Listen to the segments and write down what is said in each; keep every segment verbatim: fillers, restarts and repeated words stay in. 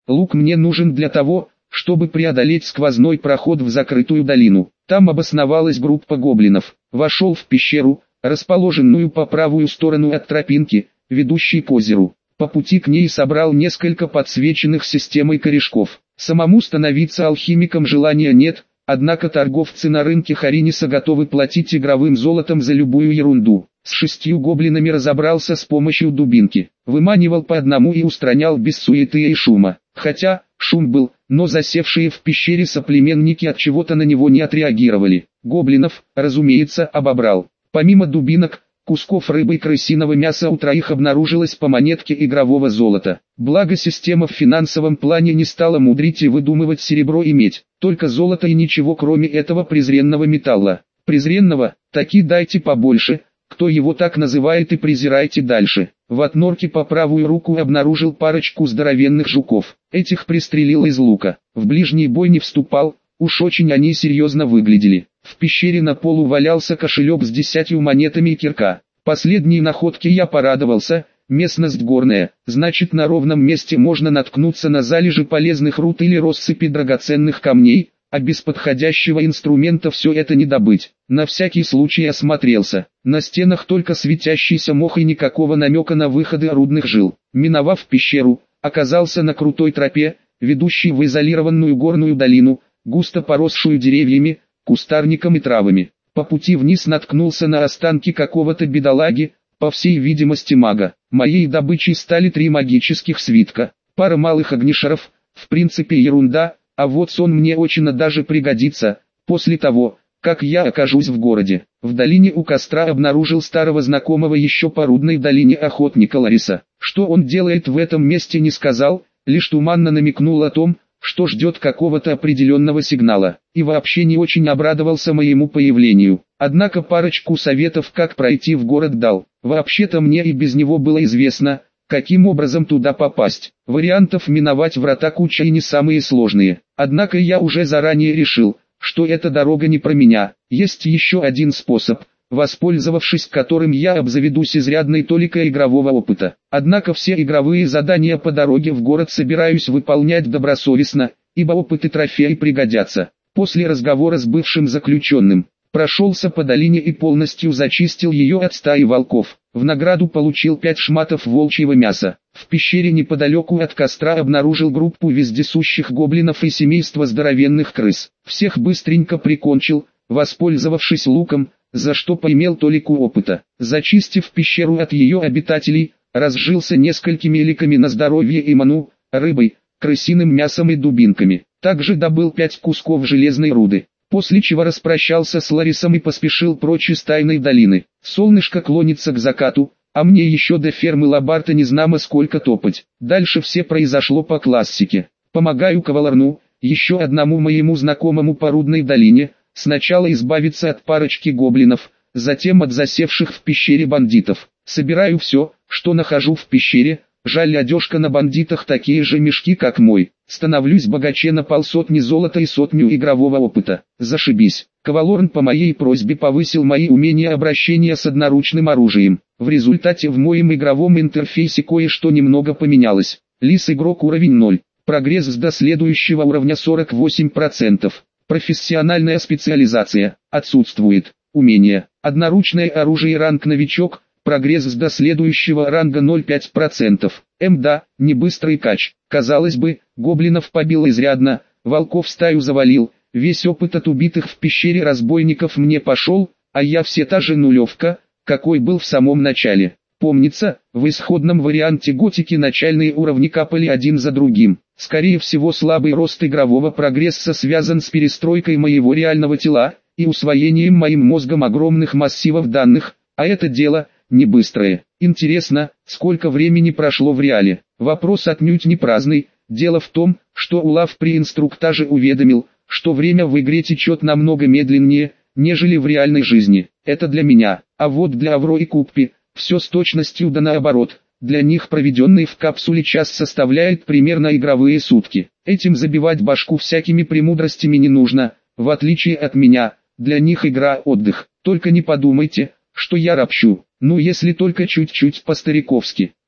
Лук мне нужен для того, чтобы преодолеть сквозной проход в закрытую долину. Там обосновалась группа гоблинов. Вошел в пещеру, расположенную по правую сторону от тропинки, ведущей к озеру. По пути к ней собрал несколько подсвеченных системой корешков. Самому становиться алхимиком желания нет, однако торговцы на рынке Хариниса готовы платить игровым золотом за любую ерунду. С шестью гоблинами разобрался с помощью дубинки. Выманивал по одному и устранял без суеты и шума. Хотя, шум был, но засевшие в пещере соплеменники от чего-то на него не отреагировали. Гоблинов, разумеется, обобрал. Помимо дубинок, кусков рыбы и крысиного мяса у троих обнаружилось по монетке игрового золота. Благо система в финансовом плане не стала мудрить и выдумывать серебро и медь, только золото и ничего кроме этого презренного металла. Презренного, таки дайте побольше, кто его так называет, и презирайте дальше. В отнорке по правую руку обнаружил парочку здоровенных жуков. Этих пристрелил из лука. В ближний бой не вступал, уж очень они серьезно выглядели. В пещере на полу валялся кошелек с десятью монетами и кирка. Последней находке я порадовался. Местность горная, значит, на ровном месте можно наткнуться на залежи полезных руд или россыпи драгоценных камней, а без подходящего инструмента все это не добыть. На всякий случай осмотрелся. На стенах только светящийся мох и никакого намека на выходы рудных жил. Миновав пещеру, оказался на крутой тропе, ведущей в изолированную горную долину, густо поросшую деревьями, кустарником и травами. По пути вниз наткнулся на останки какого-то бедолаги, по всей видимости мага. Моей добычей стали три магических свитка, пара малых огнешаров, в принципе ерунда, а вот сон мне очень даже пригодится, после того, как я окажусь в городе. В долине у костра обнаружил старого знакомого еще по рудной долине охотника Лариса. Что он делает в этом месте, не сказал, лишь туманно намекнул о том, что ждет какого-то определенного сигнала, и вообще не очень обрадовался моему появлению. Однако парочку советов, как пройти в город, дал. Вообще-то мне и без него было известно, каким образом туда попасть. Вариантов миновать врата куча и не самые сложные. Однако я уже заранее решил, что эта дорога не про меня. Есть еще один способ, воспользовавшись которым я обзаведусь изрядной толикой игрового опыта. Однако все игровые задания по дороге в город собираюсь выполнять добросовестно, ибо опыт и трофеи пригодятся. После разговора с бывшим заключенным, прошелся по долине и полностью зачистил ее от стаи волков. В награду получил пять шматов волчьего мяса. В пещере неподалеку от костра обнаружил группу вездесущих гоблинов и семейство здоровенных крыс. Всех быстренько прикончил, воспользовавшись луком, за что поимел толику опыта. Зачистив пещеру от ее обитателей, разжился несколькими ликами на здоровье и ману, рыбой, крысиным мясом и дубинками. Также добыл пять кусков железной руды. После чего распрощался с Ларисом и поспешил прочь из тайной долины. Солнышко клонится к закату, а мне еще до фермы Лабарта не знамо сколько топать. Дальше все произошло по классике. Помогаю Каваларну, еще одному моему знакомому по рудной долине, сначала избавиться от парочки гоблинов, затем от засевших в пещере бандитов. Собираю все, что нахожу в пещере. Жаль, одежка на бандитах такие же мешки, как мой. Становлюсь богаче на полсотни золота и сотню игрового опыта. Зашибись. Кавалорн по моей просьбе повысил мои умения обращения с одноручным оружием. В результате в моем игровом интерфейсе кое-что немного поменялось. Лис игрок уровень ноль. Прогресс до следующего уровня сорок восемь процентов. Профессиональная специализация отсутствует. Умение. Одноручное оружие ранг новичок. Прогресс до следующего ранга ноль целых пять десятых процента. Мда, не быстрый кач. Казалось бы, гоблинов побил изрядно, волков стаю завалил, весь опыт от убитых в пещере разбойников мне пошел, а я все та же нулевка, какой был в самом начале. Помнится, в исходном варианте готики начальные уровни капали один за другим. Скорее всего, слабый рост игрового прогресса связан с перестройкой моего реального тела и усвоением моим мозгом огромных массивов данных, а это дело не быстрое. Интересно, сколько времени прошло в реале? Вопрос отнюдь не праздный. Дело в том, что Улав при инструктаже уведомил, что время в игре течет намного медленнее, нежели в реальной жизни. Это для меня. А вот для Авро и Куппи все с точностью да наоборот. Для них проведенный в капсуле час составляет примерно игровые сутки. Этим забивать башку всякими премудростями не нужно. В отличие от меня, для них игра отдых. Только не подумайте, что я ропщу. Ну если только чуть-чуть по-стариковски.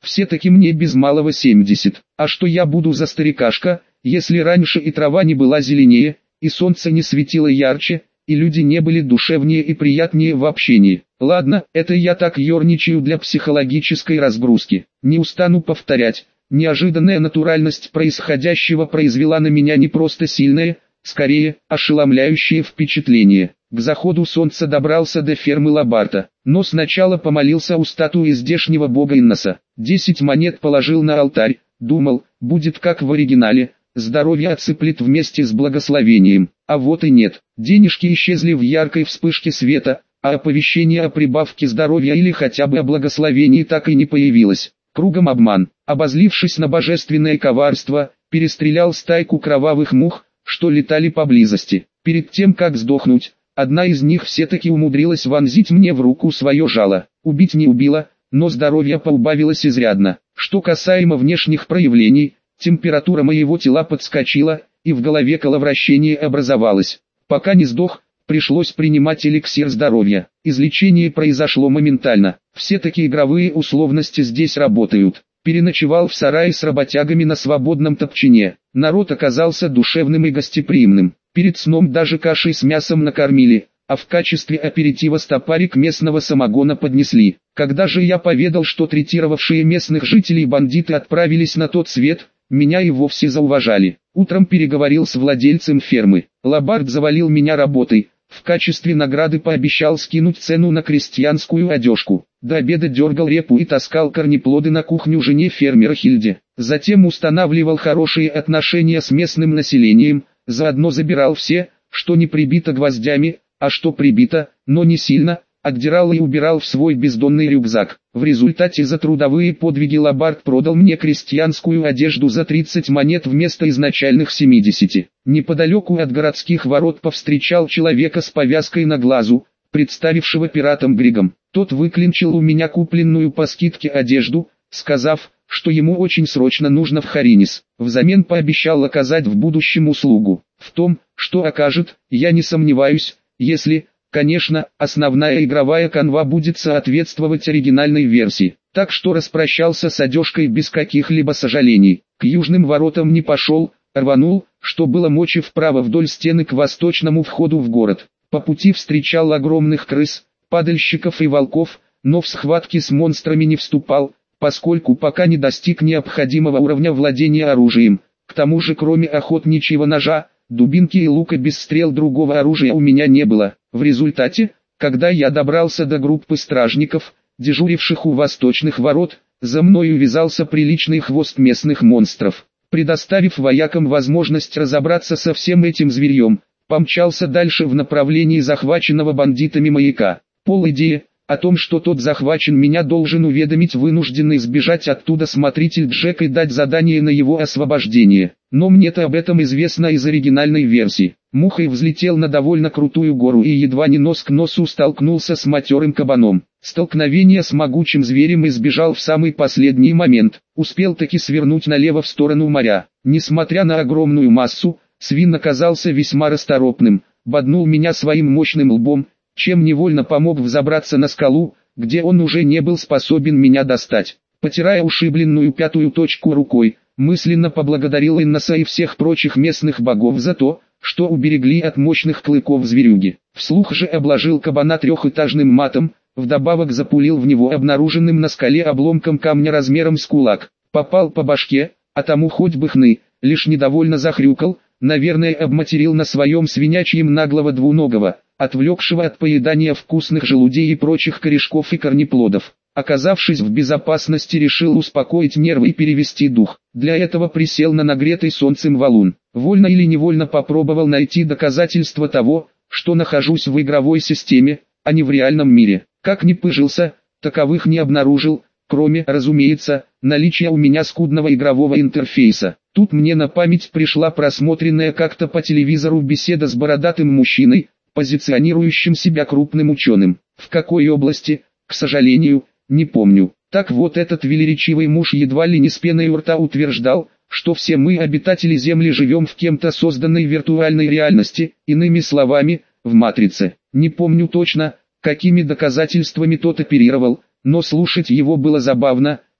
все-таки мне без малого семьдесят. А что я буду за старикашка, если раньше и трава не была зеленее, и солнце не светило ярче, и люди не были душевнее и приятнее в общении. Ладно, это я так ерничаю для психологической разгрузки. Не устану повторять, неожиданная натуральность происходящего произвела на меня не просто сильное, скорее, ошеломляющее впечатление. К заходу солнца добрался до фермы Лабарта, но сначала помолился у статуи здешнего бога Инноса. Десять монет положил на алтарь, думал, будет как в оригинале, здоровье отсыплет вместе с благословением. А вот и нет, денежки исчезли в яркой вспышке света, а оповещение о прибавке здоровья или хотя бы о благословении так и не появилось. Кругом обман. Обозлившись на божественное коварство, перестрелял стайку кровавых мух, что летали поблизости. Перед тем как сдохнуть, одна из них все-таки умудрилась вонзить мне в руку свое жало. Убить не убила, но здоровье поубавилось изрядно. Что касаемо внешних проявлений, температура моего тела подскочила, и в голове коловращение образовалось. Пока не сдох, пришлось принимать эликсир здоровья. Излечение произошло моментально. Все такие игровые условности здесь работают. Переночевал в сарае с работягами на свободном топчине. Народ оказался душевным и гостеприимным. Перед сном даже кашей с мясом накормили, а в качестве аперитива стопарик местного самогона поднесли. Когда же я поведал, что третировавшие местных жителей бандиты отправились на тот свет, меня и вовсе зауважали. Утром переговорил с владельцем фермы. Лабарт завалил меня работой. В качестве награды пообещал скинуть цену на крестьянскую одежку. До обеда дергал репу и таскал корнеплоды на кухню жене фермера Хильде. Затем устанавливал хорошие отношения с местным населением, заодно забирал все, что не прибито гвоздями, а что прибито, но не сильно, отдирал и убирал в свой бездонный рюкзак. В результате за трудовые подвиги Лабарт продал мне крестьянскую одежду за тридцать монет вместо изначальных семидесяти. Неподалеку от городских ворот повстречал человека с повязкой на глазу, представившего пиратом Григом. Тот выклинчил у меня купленную по скидке одежду, сказав, что ему очень срочно нужно в Харинис. Взамен пообещал оказать в будущем услугу. В том, что окажет, я не сомневаюсь, если, конечно, основная игровая канва будет соответствовать оригинальной версии. Так что распрощался с одежкой без каких-либо сожалений. К южным воротам не пошел, рванул, что было мочи вправо вдоль стены к восточному входу в город. По пути встречал огромных крыс, падальщиков и волков, но в схватки с монстрами не вступал, поскольку пока не достиг необходимого уровня владения оружием. К тому же кроме охотничьего ножа, дубинки и лука без стрел другого оружия у меня не было. В результате, когда я добрался до группы стражников, дежуривших у восточных ворот, за мной увязался приличный хвост местных монстров. Предоставив воякам возможность разобраться со всем этим зверьем, помчался дальше в направлении захваченного бандитами маяка. Полидея о том, что тот захвачен, меня должен уведомить вынужденный сбежать оттуда смотритель Джек и дать задание на его освобождение. Но мне-то об этом известно из оригинальной версии. Мухой взлетел на довольно крутую гору и едва не нос к носу столкнулся с матерым кабаном. Столкновение с могучим зверем избежал в самый последний момент. Успел таки свернуть налево в сторону моря. Несмотря на огромную массу, свин оказался весьма расторопным, боднул меня своим мощным лбом, чем невольно помог взобраться на скалу, где он уже не был способен меня достать. Потирая ушибленную пятую точку рукой, мысленно поблагодарил Инноса и всех прочих местных богов за то, что уберегли от мощных клыков зверюги. Вслух же обложил кабана трехэтажным матом, вдобавок запулил в него обнаруженным на скале обломком камня размером с кулак. Попал по башке, а тому хоть бы хны, лишь недовольно захрюкал, наверное обматерил на своем свинячьем наглого двуногого, отвлекшего от поедания вкусных желудей и прочих корешков и корнеплодов. Оказавшись в безопасности, решил успокоить нервы и перевести дух. Для этого присел на нагретый солнцем валун. Вольно или невольно попробовал найти доказательства того, что нахожусь в игровой системе, а не в реальном мире. Как ни пыжился, таковых не обнаружил, кроме, разумеется, наличия у меня скудного игрового интерфейса. Тут мне на память пришла просмотренная как-то по телевизору беседа с бородатым мужчиной, позиционирующим себя крупным ученым. В какой области, к сожалению, не помню. Так вот, этот велеречивый муж едва ли не с пеной у рта утверждал, что все мы, обитатели Земли, живем в кем-то созданной виртуальной реальности, иными словами, в матрице. Не помню точно, какими доказательствами тот оперировал, но слушать его было забавно,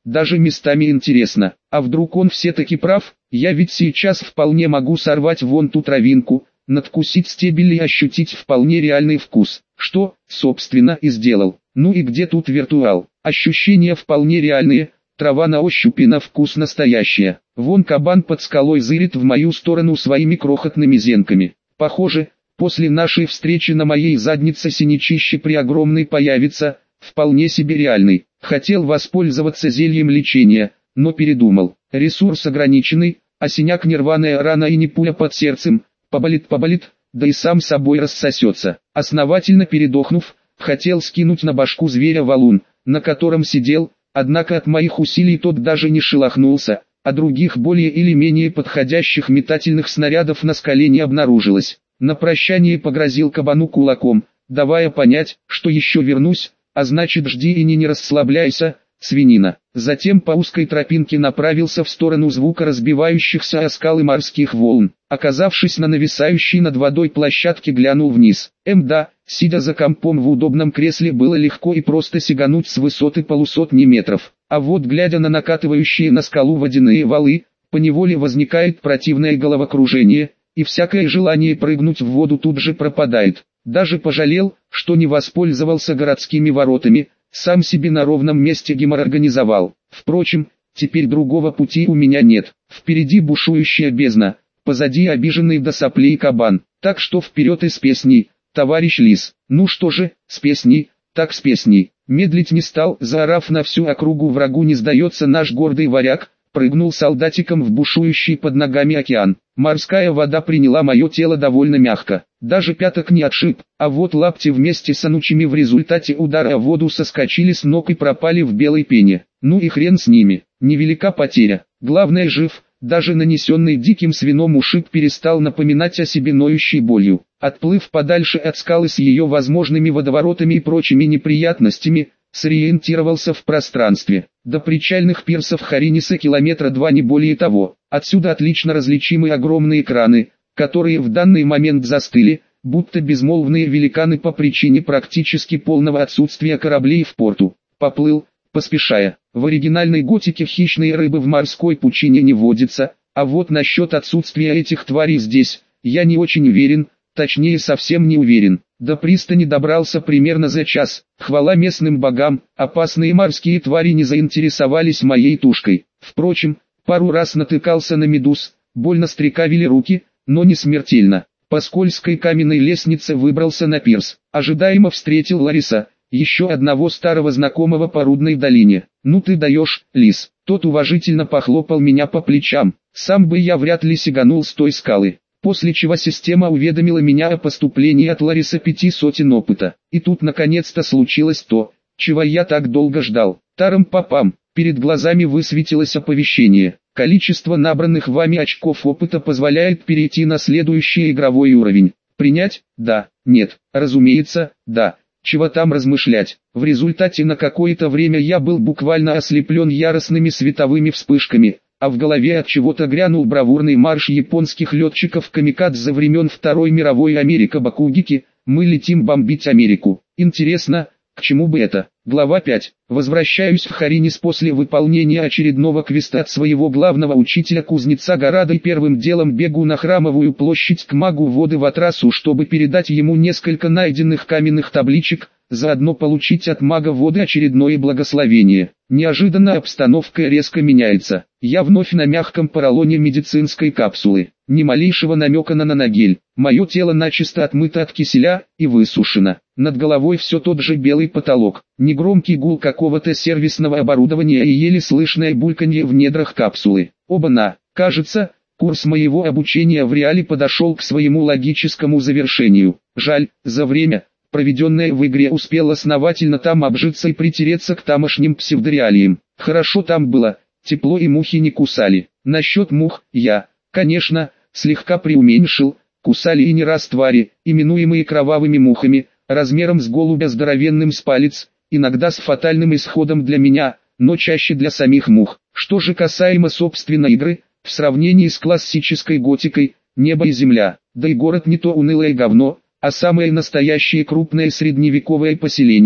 даже местами интересно. А вдруг он все-таки прав? Я ведь сейчас вполне могу сорвать вон ту травинку, надкусить стебель и ощутить вполне реальный вкус. Что, собственно, и сделал. Ну и где тут виртуал? Ощущения вполне реальные, трава на ощупь и на вкус настоящая. Вон кабан под скалой зырит в мою сторону своими крохотными зенками. Похоже, после нашей встречи на моей заднице синячище преогромный появится, вполне себе реальный. Хотел воспользоваться зельем лечения, но передумал. Ресурс ограниченный, а синяк не рваная рана и не пуля под сердцем, поболит-поболит, да и сам собой рассосется. Основательно передохнув, хотел скинуть на башку зверя валун, на котором сидел, однако от моих усилий тот даже не шелохнулся, а других более или менее подходящих метательных снарядов на скале не обнаружилось. На прощание погрозил кабану кулаком, давая понять, что еще вернусь, а значит жди и не, не расслабляйся, свинина. Затем по узкой тропинке направился в сторону звука разбивающихся о скалы морских волн. Оказавшись на нависающей над водой площадке, глянул вниз. Мда, сидя за компом в удобном кресле, было легко и просто сигануть с высоты полусотни метров. А вот глядя на накатывающие на скалу водяные валы, поневоле возникает противное головокружение, и всякое желание прыгнуть в воду тут же пропадает. Даже пожалел, что не воспользовался городскими воротами, сам себе на ровном месте гемор организовал. Впрочем, теперь другого пути у меня нет. Впереди бушующая бездна, позади обиженный до соплей кабан. Так что вперед и с песней, товарищ лис. Ну что же, с песней, так с песней. Медлить не стал, заорав на всю округу: врагу не сдается наш гордый варяг. Прыгнул солдатиком в бушующий под ногами океан. Морская вода приняла мое тело довольно мягко. Даже пяток не отшиб, а вот лапти вместе с анучами в результате удара о воду соскочили с ног и пропали в белой пене. Ну и хрен с ними, невелика потеря. Главное, жив, даже нанесенный диким свином ушиб перестал напоминать о себе ноющей болью. Отплыв подальше от скалы с ее возможными водоворотами и прочими неприятностями, сориентировался в пространстве. До причальных пирсов Хариниса километра два, не более того. Отсюда отлично различимы огромные краны, которые в данный момент застыли, будто безмолвные великаны по причине практически полного отсутствия кораблей в порту. Поплыл, поспешая. В оригинальной готике хищные рыбы в морской пучине не водятся, а вот насчет отсутствия этих тварей здесь, я не очень уверен, точнее совсем не уверен. До пристани добрался примерно за час. Хвала местным богам, опасные морские твари не заинтересовались моей тушкой. Впрочем, пару раз натыкался на медуз, больно стрекавили руки, но не смертельно. По скользкой каменной лестнице выбрался на пирс. Ожидаемо встретил Лариса, еще одного старого знакомого по Рудной долине. «Ну ты даешь, лис». Тот уважительно похлопал меня по плечам. Сам бы я вряд ли сиганул с той скалы. После чего система уведомила меня о поступлении от Лариса пяти сотен опыта. И тут наконец-то случилось то, чего я так долго ждал. Тарам-папам, перед глазами высветилось оповещение. Количество набранных вами очков опыта позволяет перейти на следующий игровой уровень. Принять? Да. Нет. Разумеется, да. Чего там размышлять. В результате на какое-то время я был буквально ослеплен яростными световыми вспышками, а в голове от чего-то грянул бравурный марш японских летчиков-камикадзе времен Второй мировой. Америка Бакугики, мы летим бомбить Америку. Интересно, к чему бы это? Глава пять. Возвращаюсь в Харинис после выполнения очередного квеста от своего главного учителя-кузнеца Горада и первым делом бегу на Храмовую площадь к магу воды Ватрасу, чтобы передать ему несколько найденных каменных табличек, заодно получить от мага воды очередное благословение. Неожиданно обстановка резко меняется. Я вновь на мягком поролоне медицинской капсулы. Ни малейшего намека на наногель. Мое тело начисто отмыто от киселя и высушено. Над головой все тот же белый потолок. Негромкий гул какого-то сервисного оборудования и еле слышное бульканье в недрах капсулы. Оба-на, кажется, курс моего обучения в реале подошел к своему логическому завершению. Жаль, за время, проведенное в игре, успел основательно там обжиться и притереться к тамошним псевдореалиям. Хорошо там было, тепло и мухи не кусали. Насчет мух, я, конечно, слегка преуменьшил, кусали и не раз твари, именуемые кровавыми мухами, размером с голубя здоровенным с палец, иногда с фатальным исходом для меня, но чаще для самих мух. Что же касаемо собственно игры, в сравнении с классической готикой, небо и земля, да и город не то унылое говно, а самое настоящее крупное средневековое поселение,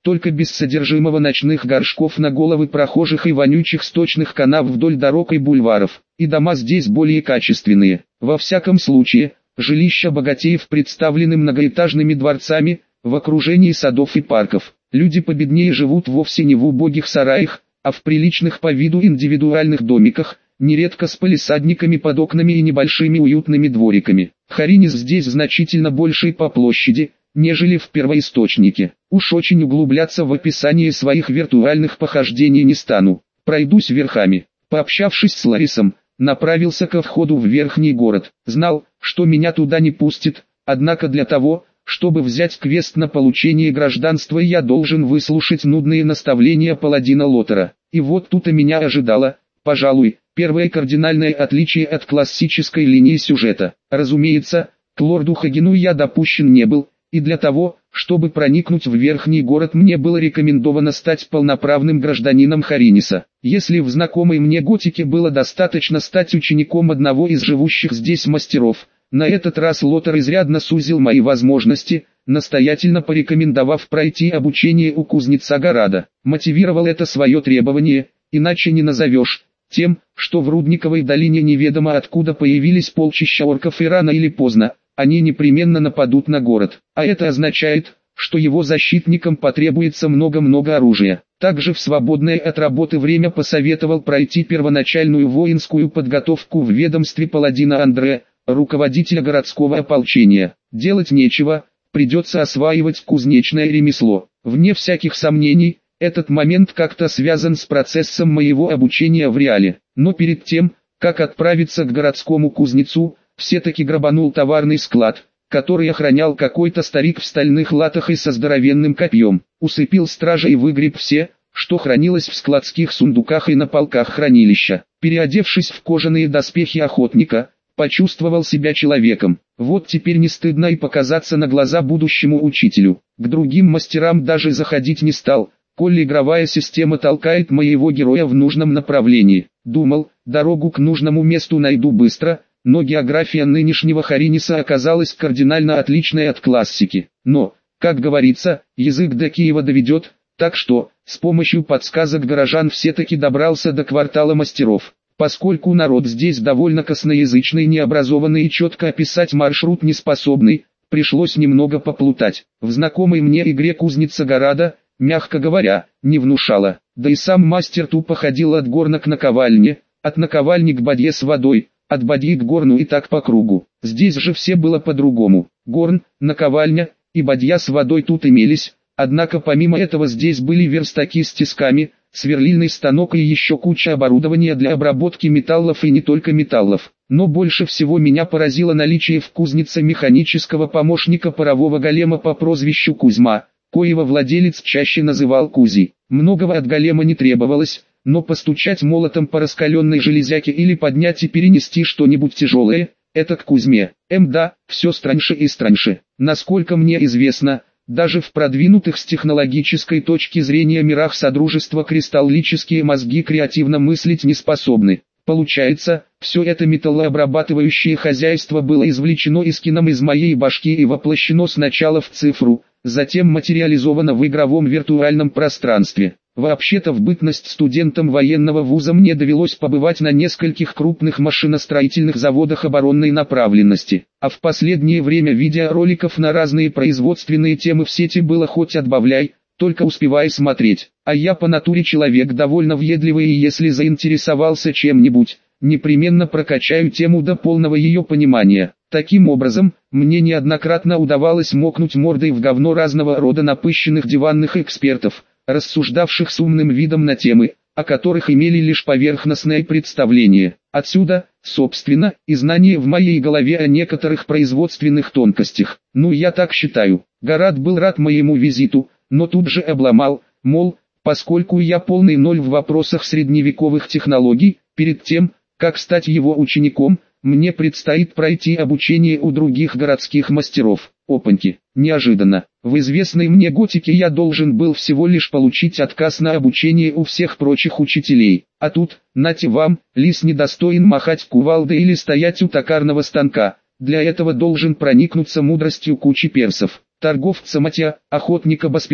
только без содержимого ночных горшков на головы прохожих и вонючих сточных канав вдоль дорог и бульваров. И дома здесь более качественные. Во всяком случае, жилища богатеев представлены многоэтажными дворцами, в окружении садов и парков. Люди победнее живут вовсе не в убогих сараях, а в приличных по виду индивидуальных домиках, нередко с палисадниками под окнами и небольшими уютными двориками. Харинис здесь значительно больший по площади, нежели в первоисточнике. Уж очень углубляться в описание своих виртуальных похождений не стану. Пройдусь верхами. Пообщавшись с Ларисом, направился ко входу в верхний город. Знал, что меня туда не пустят, однако для того, чтобы взять квест на получение гражданства, я должен выслушать нудные наставления паладина Лотера. И вот тут и меня ожидало, пожалуй, первое кардинальное отличие от классической линии сюжета. Разумеется, к лорду Хагену я допущен не был, и для того, чтобы проникнуть в верхний город, мне было рекомендовано стать полноправным гражданином Хариниса. Если в знакомой мне готике было достаточно стать учеником одного из живущих здесь мастеров, на этот раз Лотер изрядно сузил мои возможности, настоятельно порекомендовав пройти обучение у кузнеца Гарада. Мотивировал это свое требование, иначе не назовешь, тем, что в Рудниковой долине неведомо откуда появились полчища орков, и рано или поздно они непременно нападут на город. А это означает, что его защитникам потребуется много-много оружия. Также в свободное от работы время посоветовал пройти первоначальную воинскую подготовку в ведомстве паладина Андре, руководителя городского ополчения. Делать нечего, придется осваивать кузнечное ремесло. Вне всяких сомнений, этот момент как-то связан с процессом моего обучения в реале. Но перед тем, как отправиться к городскому кузнецу, все-таки грабанул товарный склад, который охранял какой-то старик в стальных латах и со здоровенным копьем. Усыпил стража и выгреб все, что хранилось в складских сундуках и на полках хранилища. Переодевшись в кожаные доспехи охотника, почувствовал себя человеком. Вот теперь не стыдно и показаться на глаза будущему учителю. К другим мастерам даже заходить не стал, коли игровая система толкает моего героя в нужном направлении. Думал, дорогу к нужному месту найду быстро, но география нынешнего Хариниса оказалась кардинально отличной от классики. Но, как говорится, язык до Киева доведет, так что, с помощью подсказок горожан все-таки добрался до квартала мастеров. Поскольку народ здесь довольно косноязычный, необразованный и четко описать маршрут не способный, пришлось немного поплутать. В знакомой мне игре кузница Гарада, мягко говоря, не внушала. Да и сам мастер тупо ходил от горна к наковальне, от наковальни к бадье с водой, от бадьи к горну и так по кругу. Здесь же все было по-другому. Горн, наковальня и бадья с водой тут имелись, однако помимо этого здесь были верстаки с тисками, сверлильный станок и еще куча оборудования для обработки металлов и не только металлов. Но больше всего меня поразило наличие в кузнице механического помощника парового голема по прозвищу Кузьма, коего владелец чаще называл Кузи. Многого от голема не требовалось, но постучать молотом по раскаленной железяке или поднять и перенести что-нибудь тяжелое – это к Кузьме. Мда, все страньше и страньше. Насколько мне известно, даже в продвинутых с технологической точки зрения мирах Содружества кристаллические мозги креативно мыслить не способны. Получается, все это металлообрабатывающее хозяйство было извлечено искином из моей башки и воплощено сначала в цифру, затем материализовано в игровом виртуальном пространстве. Вообще-то в бытность студентом военного вуза мне довелось побывать на нескольких крупных машиностроительных заводах оборонной направленности, а в последнее время видеороликов на разные производственные темы в сети было хоть отбавляй, только успевай смотреть. А я по натуре человек довольно въедливый, и если заинтересовался чем-нибудь, непременно прокачаю тему до полного ее понимания. Таким образом, мне неоднократно удавалось мокнуть мордой в говно разного рода напыщенных диванных экспертов, рассуждавших с умным видом на темы, о которых имели лишь поверхностное представление. Отсюда, собственно, и знание в моей голове о некоторых производственных тонкостях. Ну, я так считаю. Гарат был рад моему визиту, но тут же обломал, мол, поскольку я полный ноль в вопросах средневековых технологий, перед тем, как стать его учеником, мне предстоит пройти обучение у других городских мастеров. Опаньки, неожиданно. В известной мне готике я должен был всего лишь получить отказ на обучение у всех прочих учителей. А тут, нате вам, лис недостоин махать кувалдой или стоять у токарного станка. Для этого должен проникнуться мудростью кучи персов. Торговца Матья, охотника Баспера,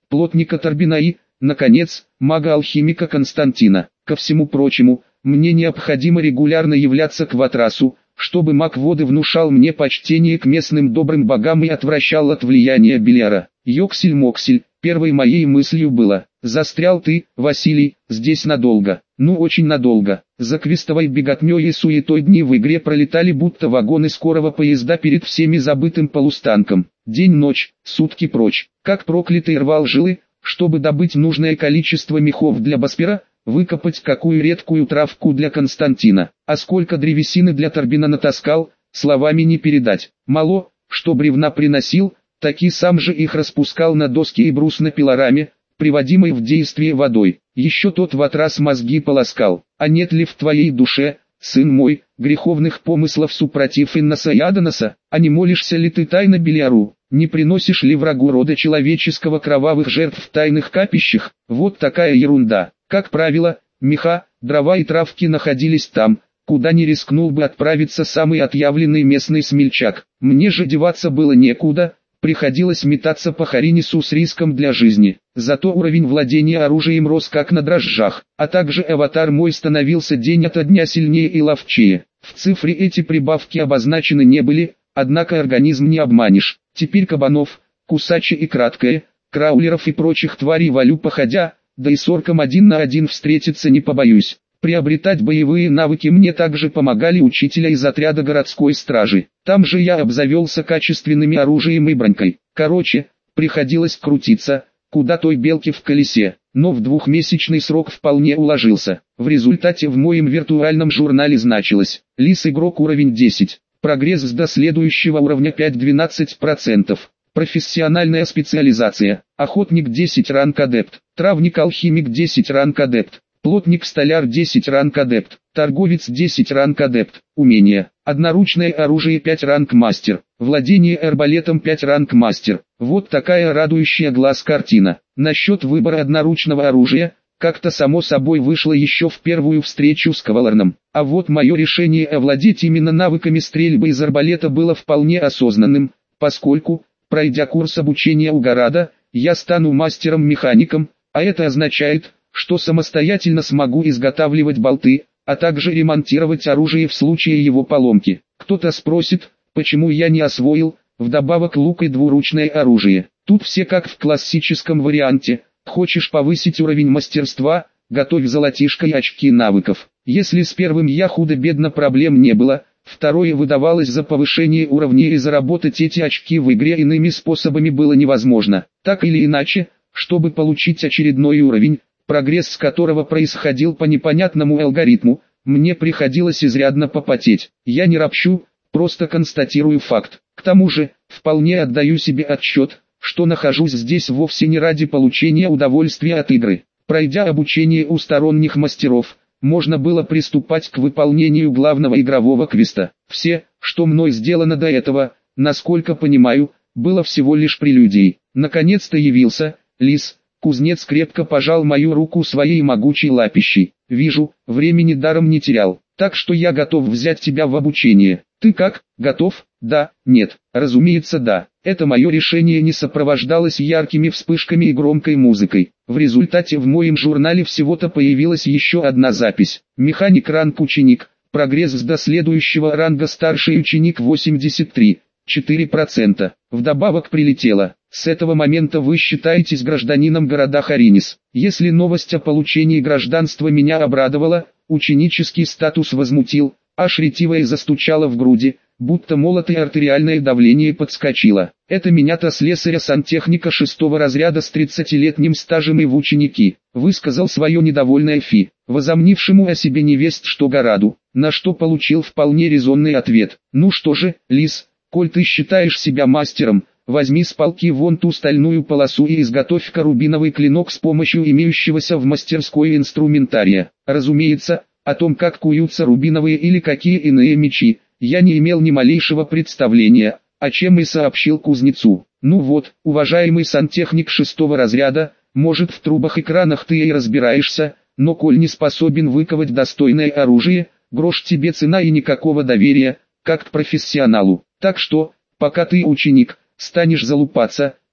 плотника Торбина и, наконец, мага-алхимика Константина. Ко всему прочему, мне необходимо регулярно являться к Ватрасу, чтобы маг воды внушал мне почтение к местным добрым богам и отвращал от влияния Белиара. Йоксель-моксель, первой моей мыслью было: застрял ты, Василий, здесь надолго. Ну очень надолго. За квестовой беготней и суетой дни в игре пролетали будто вагоны скорого поезда перед всеми забытым полустанком. День-ночь, сутки прочь. Как проклятый рвал жилы, чтобы добыть нужное количество мехов для Баспера, выкопать какую редкую травку для Константина. А сколько древесины для Торбина натаскал, словами не передать. Мало, что бревна приносил, таки сам же их распускал на доски и брус на пилораме, приводимой в действие водой. Еще тот Ватрас мозги полоскал. А нет ли в твоей душе, сын мой, греховных помыслов супротив Инноса и Адоноса? А не молишься ли ты тайно Белиару? Не приносишь ли врагу рода человеческого кровавых жертв в тайных капищах? Вот такая ерунда. Как правило, меха, дрова и травки находились там, куда не рискнул бы отправиться самый отъявленный местный смельчак. Мне же деваться было некуда. Приходилось метаться по Харинису с риском для жизни. Зато уровень владения оружием рос как на дрожжах, а также аватар мой становился день ото дня сильнее и ловчее. В цифре эти прибавки обозначены не были, однако организм не обманешь. Теперь кабанов, кусачи и краткое, краулеров и прочих тварей валю походя, да и с орком один на один встретиться не побоюсь. Приобретать боевые навыки мне также помогали учителя из отряда городской стражи. Там же я обзавелся качественными оружием и бронькой. Короче, приходилось крутиться, куда той белки в колесе, но в двухмесячный срок вполне уложился. В результате в моем виртуальном журнале значилось: лис-игрок уровень десять, прогресс до следующего уровня пять-двенадцать процентов. Профессиональная специализация: охотник десять ранг адепт, травник-алхимик десять ранг адепт, плотник-столяр десять ранг адепт, торговец десять ранг адепт. Умение: одноручное оружие пять ранг мастер, владение арбалетом пять ранг мастер. Вот такая радующая глаз картина. Насчет выбора одноручного оружия, как-то само собой вышло еще в первую встречу с Кавалерном. А вот мое решение овладеть именно навыками стрельбы из арбалета было вполне осознанным, поскольку, пройдя курс обучения у Гарада, я стану мастером-механиком, а это означает, что самостоятельно смогу изготавливать болты, а также ремонтировать оружие в случае его поломки. Кто-то спросит, почему я не освоил, вдобавок лук и двуручное оружие. Тут все как в классическом варианте: хочешь повысить уровень мастерства, готовь золотишко и очки навыков. Если с первым я худо-бедно проблем не было, второе выдавалось за повышение уровня, и заработать эти очки в игре иными способами было невозможно. Так или иначе, чтобы получить очередной уровень, прогресс с которого происходил по непонятному алгоритму, мне приходилось изрядно попотеть. Я не ропщу, просто констатирую факт. К тому же, вполне отдаю себе отчет, что нахожусь здесь вовсе не ради получения удовольствия от игры. Пройдя обучение у сторонних мастеров, можно было приступать к выполнению главного игрового квеста. Все, что мной сделано до этого, насколько понимаю, было всего лишь прелюдией. Наконец-то явился лис. Кузнец крепко пожал мою руку своей могучей лапищей. Вижу, времени даром не терял, так что я готов взять тебя в обучение. Ты как, готов? Да, нет, разумеется да. Это мое решение не сопровождалось яркими вспышками и громкой музыкой. В результате в моем журнале всего-то появилась еще одна запись. Механик ранг ученик, прогресс до следующего ранга старший ученик восемьдесят три, четыре процента. Вдобавок прилетело: с этого момента вы считаетесь гражданином города Харинис. Если новость о получении гражданства меня обрадовала, ученический статус возмутил, аж ретивое застучало в груди, будто молот и артериальное давление подскочило. Это меня-то слесаря-сантехника шестого разряда с тридцатилетним стажем и в ученики, высказал свое недовольное Фи, возомнившему о себе невесть что гораду, на что получил вполне резонный ответ: ну что же, лис, коль ты считаешь себя мастером, возьми с палки вон ту стальную полосу и изготовь-ка рубиновый клинок с помощью имеющегося в мастерской инструментария. Разумеется, о том, как куются рубиновые или какие иные мечи, я не имел ни малейшего представления, о чем и сообщил кузнецу. Ну вот, уважаемый сантехник шестого разряда, может в трубах и кранах ты и разбираешься, но коль не способен выковать достойное оружие, грош тебе цена и никакого доверия, как к профессионалу. Так что, пока ты ученик, станешь залупаться,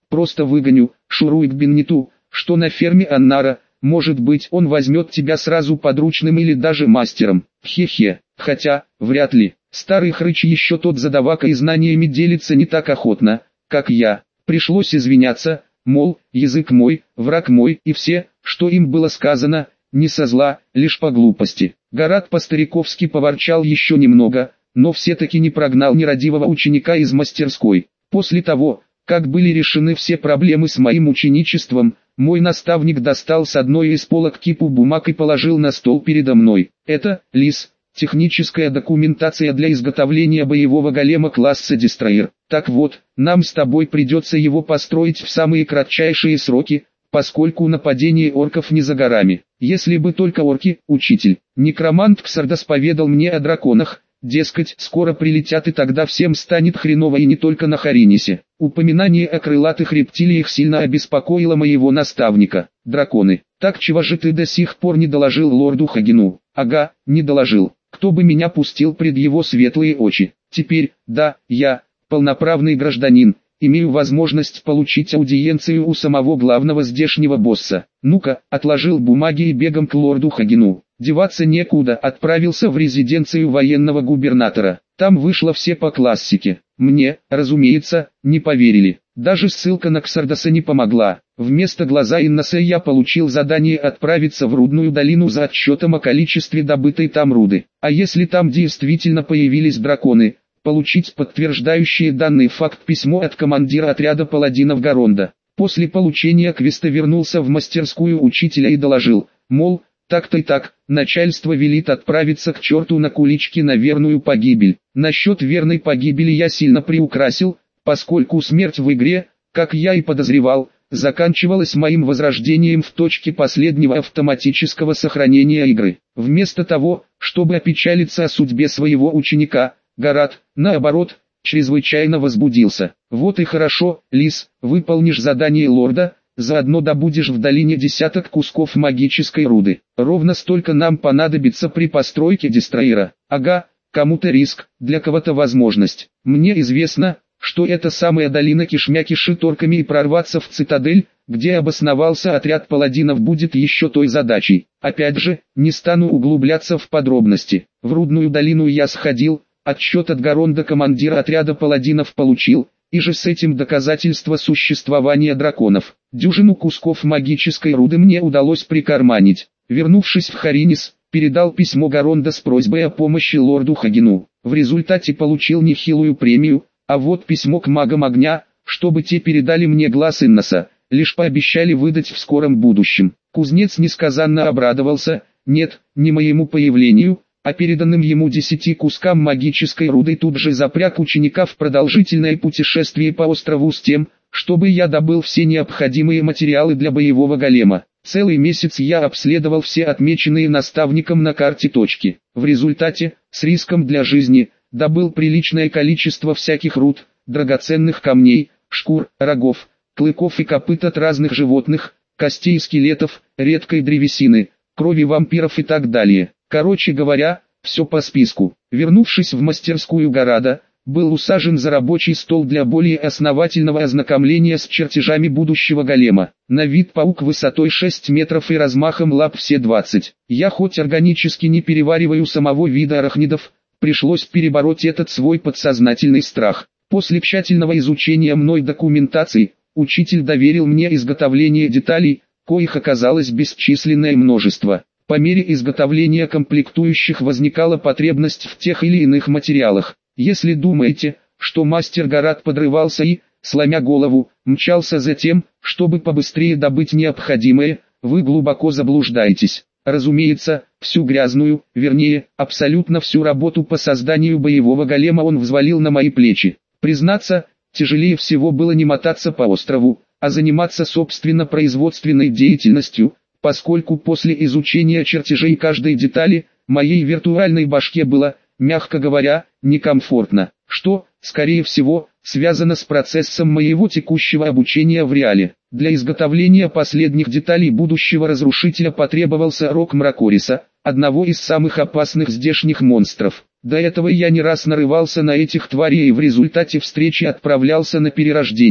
просто выгоню, шуруй к Беннету, что на ферме Аннара, может быть он возьмет тебя сразу подручным или даже мастером. Хе-хе, хотя, вряд ли, старый хрыч еще тот задавака и знаниями делится не так охотно, как я. Пришлось извиняться, мол, язык мой, враг мой, и все, что им было сказано, не со зла, лишь по глупости. Гарат по-стариковски поворчал еще немного, но все-таки не прогнал нерадивого ученика из мастерской. После того, как были решены все проблемы с моим ученичеством, мой наставник достал с одной из полок кипу бумаг и положил на стол передо мной. Это, Лис, техническая документация для изготовления боевого голема класса Дестройер. Так вот, нам с тобой придется его построить в самые кратчайшие сроки, поскольку нападение орков не за горами. Если бы только орки, учитель. Некромант Ксардас поведал мне о драконах, дескать, скоро прилетят и тогда всем станет хреново и не только на Харинисе. Упоминание о крылатых рептилиях сильно обеспокоило моего наставника. Драконы. Так чего же ты до сих пор не доложил лорду Хагину? Ага, не доложил. Кто бы меня пустил пред его светлые очи? Теперь, да, я, полноправный гражданин, имею возможность получить аудиенцию у самого главного здешнего босса. Ну-ка, отложил бумаги и бегом к лорду Хагину. Деваться некуда, отправился в резиденцию военного губернатора. Там вышло все по классике. Мне, разумеется, не поверили. Даже ссылка на Ксардаса не помогла. Вместо глаза Инноса я получил задание отправиться в Рудную долину за отчетом о количестве добытой там руды. А если там действительно появились драконы, получить подтверждающие данный факт письмо от командира отряда паладинов Гаронда. После получения квеста вернулся в мастерскую учителя и доложил, мол, так-то и так, начальство велит отправиться к черту на кулички на верную погибель. Насчет верной погибели я сильно приукрасил, поскольку смерть в игре, как я и подозревал, заканчивалась моим возрождением в точке последнего автоматического сохранения игры. Вместо того, чтобы опечалиться о судьбе своего ученика, Гарат, наоборот, чрезвычайно возбудился. Вот и хорошо, Лис, выполнишь задание лорда, заодно добудешь в долине десяток кусков магической руды. Ровно столько нам понадобится при постройке Дестройера. Ага, кому-то риск, для кого-то возможность. Мне известно, что эта самая долина кишмя кишит орками и прорваться в цитадель, где обосновался отряд паладинов, будет еще той задачей. Опять же, не стану углубляться в подробности. В Рудную долину я сходил, отчет от Гаронда командира отряда паладинов получил, и же с этим доказательство существования драконов. Дюжину кусков магической руды мне удалось прикарманить. Вернувшись в Харинис, передал письмо Гаронда с просьбой о помощи лорду Хагину. В результате получил нехилую премию, а вот письмо к магам огня, чтобы те передали мне глаз Инноса, лишь пообещали выдать в скором будущем. Кузнец несказанно обрадовался, нет, не моему появлению, а переданным ему десяти кускам магической руды тут же запряг ученика в продолжительное путешествие по острову с тем, чтобы я добыл все необходимые материалы для боевого голема. Целый месяц я обследовал все отмеченные наставником на карте точки. В результате, с риском для жизни, добыл приличное количество всяких руд, драгоценных камней, шкур, рогов, клыков и копыт от разных животных, костей скелетов, редкой древесины, крови вампиров и так далее. Короче говоря, все по списку. Вернувшись в мастерскую Гарада, был усажен за рабочий стол для более основательного ознакомления с чертежами будущего голема. На вид паук высотой шесть метров и размахом лап все двадцать. Я хоть органически не перевариваю самого вида арахнидов, пришлось перебороть этот свой подсознательный страх. После тщательного изучения мной документации, учитель доверил мне изготовление деталей, коих оказалось бесчисленное множество. По мере изготовления комплектующих возникала потребность в тех или иных материалах. Если думаете, что мастер Гарат подрывался и, сломя голову, мчался за тем, чтобы побыстрее добыть необходимое, вы глубоко заблуждаетесь. Разумеется, всю грязную, вернее, абсолютно всю работу по созданию боевого голема он взвалил на мои плечи. Признаться, тяжелее всего было не мотаться по острову, а заниматься собственно производственной деятельностью, поскольку после изучения чертежей каждой детали, моей виртуальной башке было, мягко говоря, некомфортно, что, скорее всего, связано с процессом моего текущего обучения в реале. Для изготовления последних деталей будущего разрушителя потребовался рог Мракориса, одного из самых опасных здешних монстров. До этого я не раз нарывался на этих тварей и в результате встречи отправлялся на перерождение.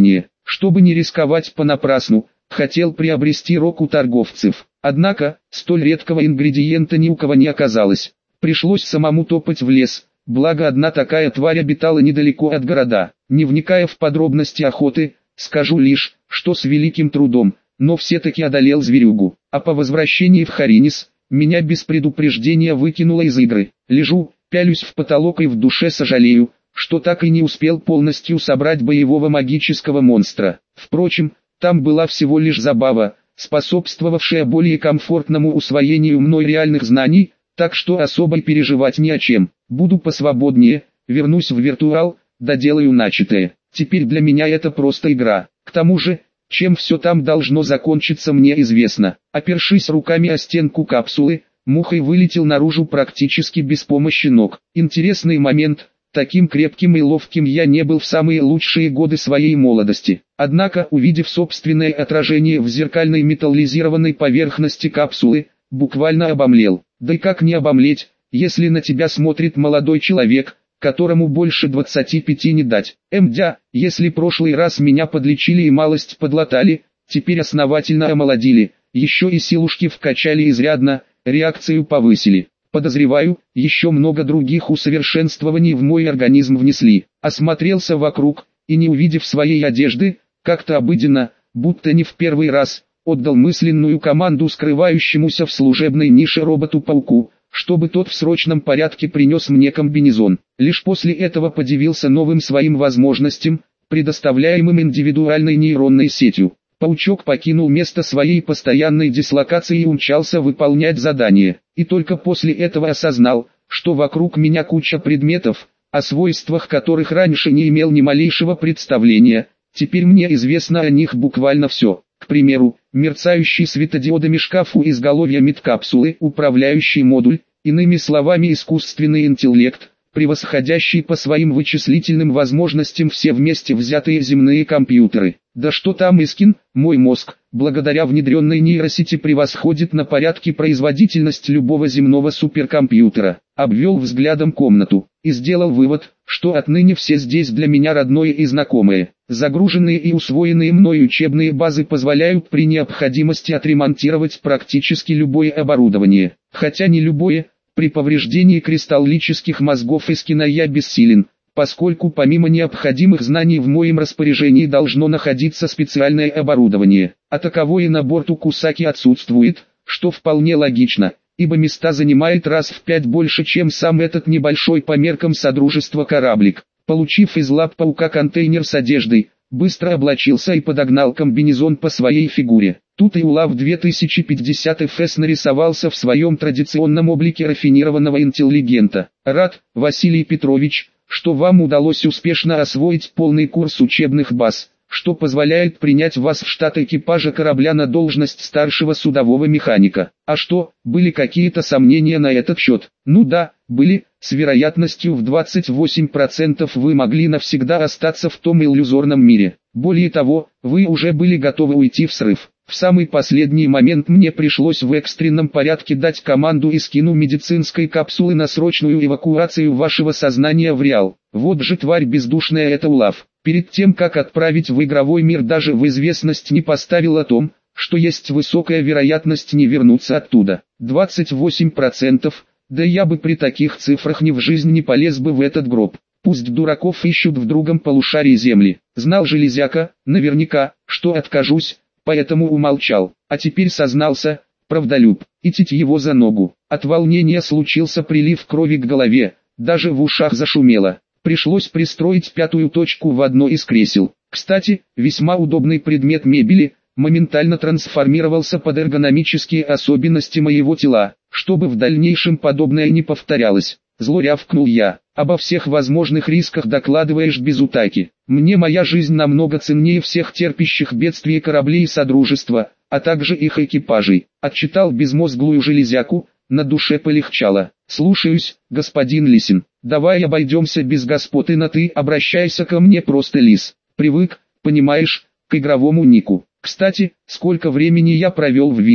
чтобы не рисковать понапрасну, хотел приобрести рог у торговцев. Однако, столь редкого ингредиента ни у кого не оказалось. Пришлось самому топать в лес, благо одна такая тварь обитала недалеко от города. Не вникая в подробности охоты, скажу лишь, что с великим трудом, но все-таки одолел зверюгу. А по возвращении в Харинис, меня без предупреждения выкинуло из игры. Лежу, пялюсь в потолок и в душе сожалею, что так и не успел полностью собрать боевого магического монстра. Впрочем, там была всего лишь забава, способствовавшая более комфортному усвоению мной реальных знаний, так что особо переживать ни о чем. Буду посвободнее, вернусь в виртуал, доделаю начатое. Теперь для меня это просто игра. К тому же, чем все там должно закончиться, мне известно. Опершись руками о стенку капсулы, мухой вылетел наружу практически без помощи ног. Интересный момент. Таким крепким и ловким я не был в самые лучшие годы своей молодости. Однако, увидев собственное отражение в зеркальной металлизированной поверхности капсулы, буквально обомлел. Да и как не обомлеть, если на тебя смотрит молодой человек, которому больше двадцати пяти не дать. Мдя, если прошлый раз меня подлечили и малость подлатали, теперь основательно омолодили, еще и силушки вкачали изрядно, реакцию повысили. Подозреваю, еще много других усовершенствований в мой организм внесли. Осмотрелся вокруг, и не увидев своей одежды, как-то обыденно, будто не в первый раз, отдал мысленную команду скрывающемуся в служебной нише роботу-пауку, чтобы тот в срочном порядке принес мне комбинезон. Лишь после этого подивился новым своим возможностям, предоставляемым индивидуальной нейронной сетью. Паучок покинул место своей постоянной дислокации и умчался выполнять задание. И только после этого осознал, что вокруг меня куча предметов, о свойствах которых раньше не имел ни малейшего представления. Теперь мне известно о них буквально все. К примеру, мерцающий светодиодами шкаф у изголовья медкапсулы, управляющий модуль, иными словами искусственный интеллект, превосходящий по своим вычислительным возможностям все вместе взятые земные компьютеры. Да что там Искин, мой мозг, благодаря внедренной нейросети превосходит на порядки производительность любого земного суперкомпьютера. Обвел взглядом комнату и сделал вывод, что отныне все здесь для меня родное и знакомое. Загруженные и усвоенные мной учебные базы позволяют при необходимости отремонтировать практически любое оборудование. Хотя не любое, при повреждении кристаллических мозгов Искина я бессилен, поскольку помимо необходимых знаний в моем распоряжении должно находиться специальное оборудование, а таковое на борту Кусаки отсутствует, что вполне логично, ибо места занимает раз в пять больше, чем сам этот небольшой по меркам Содружества кораблик. Получив из лап паука контейнер с одеждой, быстро облачился и подогнал комбинезон по своей фигуре. Тут и УЛАВ две тысячи пятьдесят эф эс нарисовался в своем традиционном облике рафинированного интеллигента. Рад, Василий Петрович, что вам удалось успешно освоить полный курс учебных баз, что позволяет принять вас в штат экипажа корабля на должность старшего судового механика. А что, были какие-то сомнения на этот счет? Ну да, были, с вероятностью в двадцать восемь процентов вы могли навсегда остаться в том иллюзорном мире. Более того, вы уже были готовы уйти в срыв. В самый последний момент мне пришлось в экстренном порядке дать команду Искину медицинской капсулы на срочную эвакуацию вашего сознания в реал. Вот же тварь бездушная эта УЛАВ. Перед тем как отправить в игровой мир, даже в известность не поставил о том, что есть высокая вероятность не вернуться оттуда. двадцать восемь процентов, да я бы при таких цифрах ни в жизнь не полез бы в этот гроб. Пусть дураков ищут в другом полушарии земли. Знал железяка, наверняка, что откажусь, поэтому умолчал. А теперь сознался, правдолюб, и тить его за ногу. От волнения случился прилив крови к голове, даже в ушах зашумело. Пришлось пристроить пятую точку в одно из кресел. Кстати, весьма удобный предмет мебели, моментально трансформировался под эргономические особенности моего тела, чтобы в дальнейшем подобное не повторялось. Зло рявкнул я. Обо всех возможных рисках докладываешь без утайки. Мне моя жизнь намного ценнее всех терпящих бедствия кораблей Содружества, а также их экипажей. Отчитал безмозглую железяку, на душе полегчало. Слушаюсь, господин Лисин. Давай обойдемся без господ и на ты, обращайся ко мне просто Лис. Привык, понимаешь, к игровому нику. Кстати, сколько времени я провел в Вирте.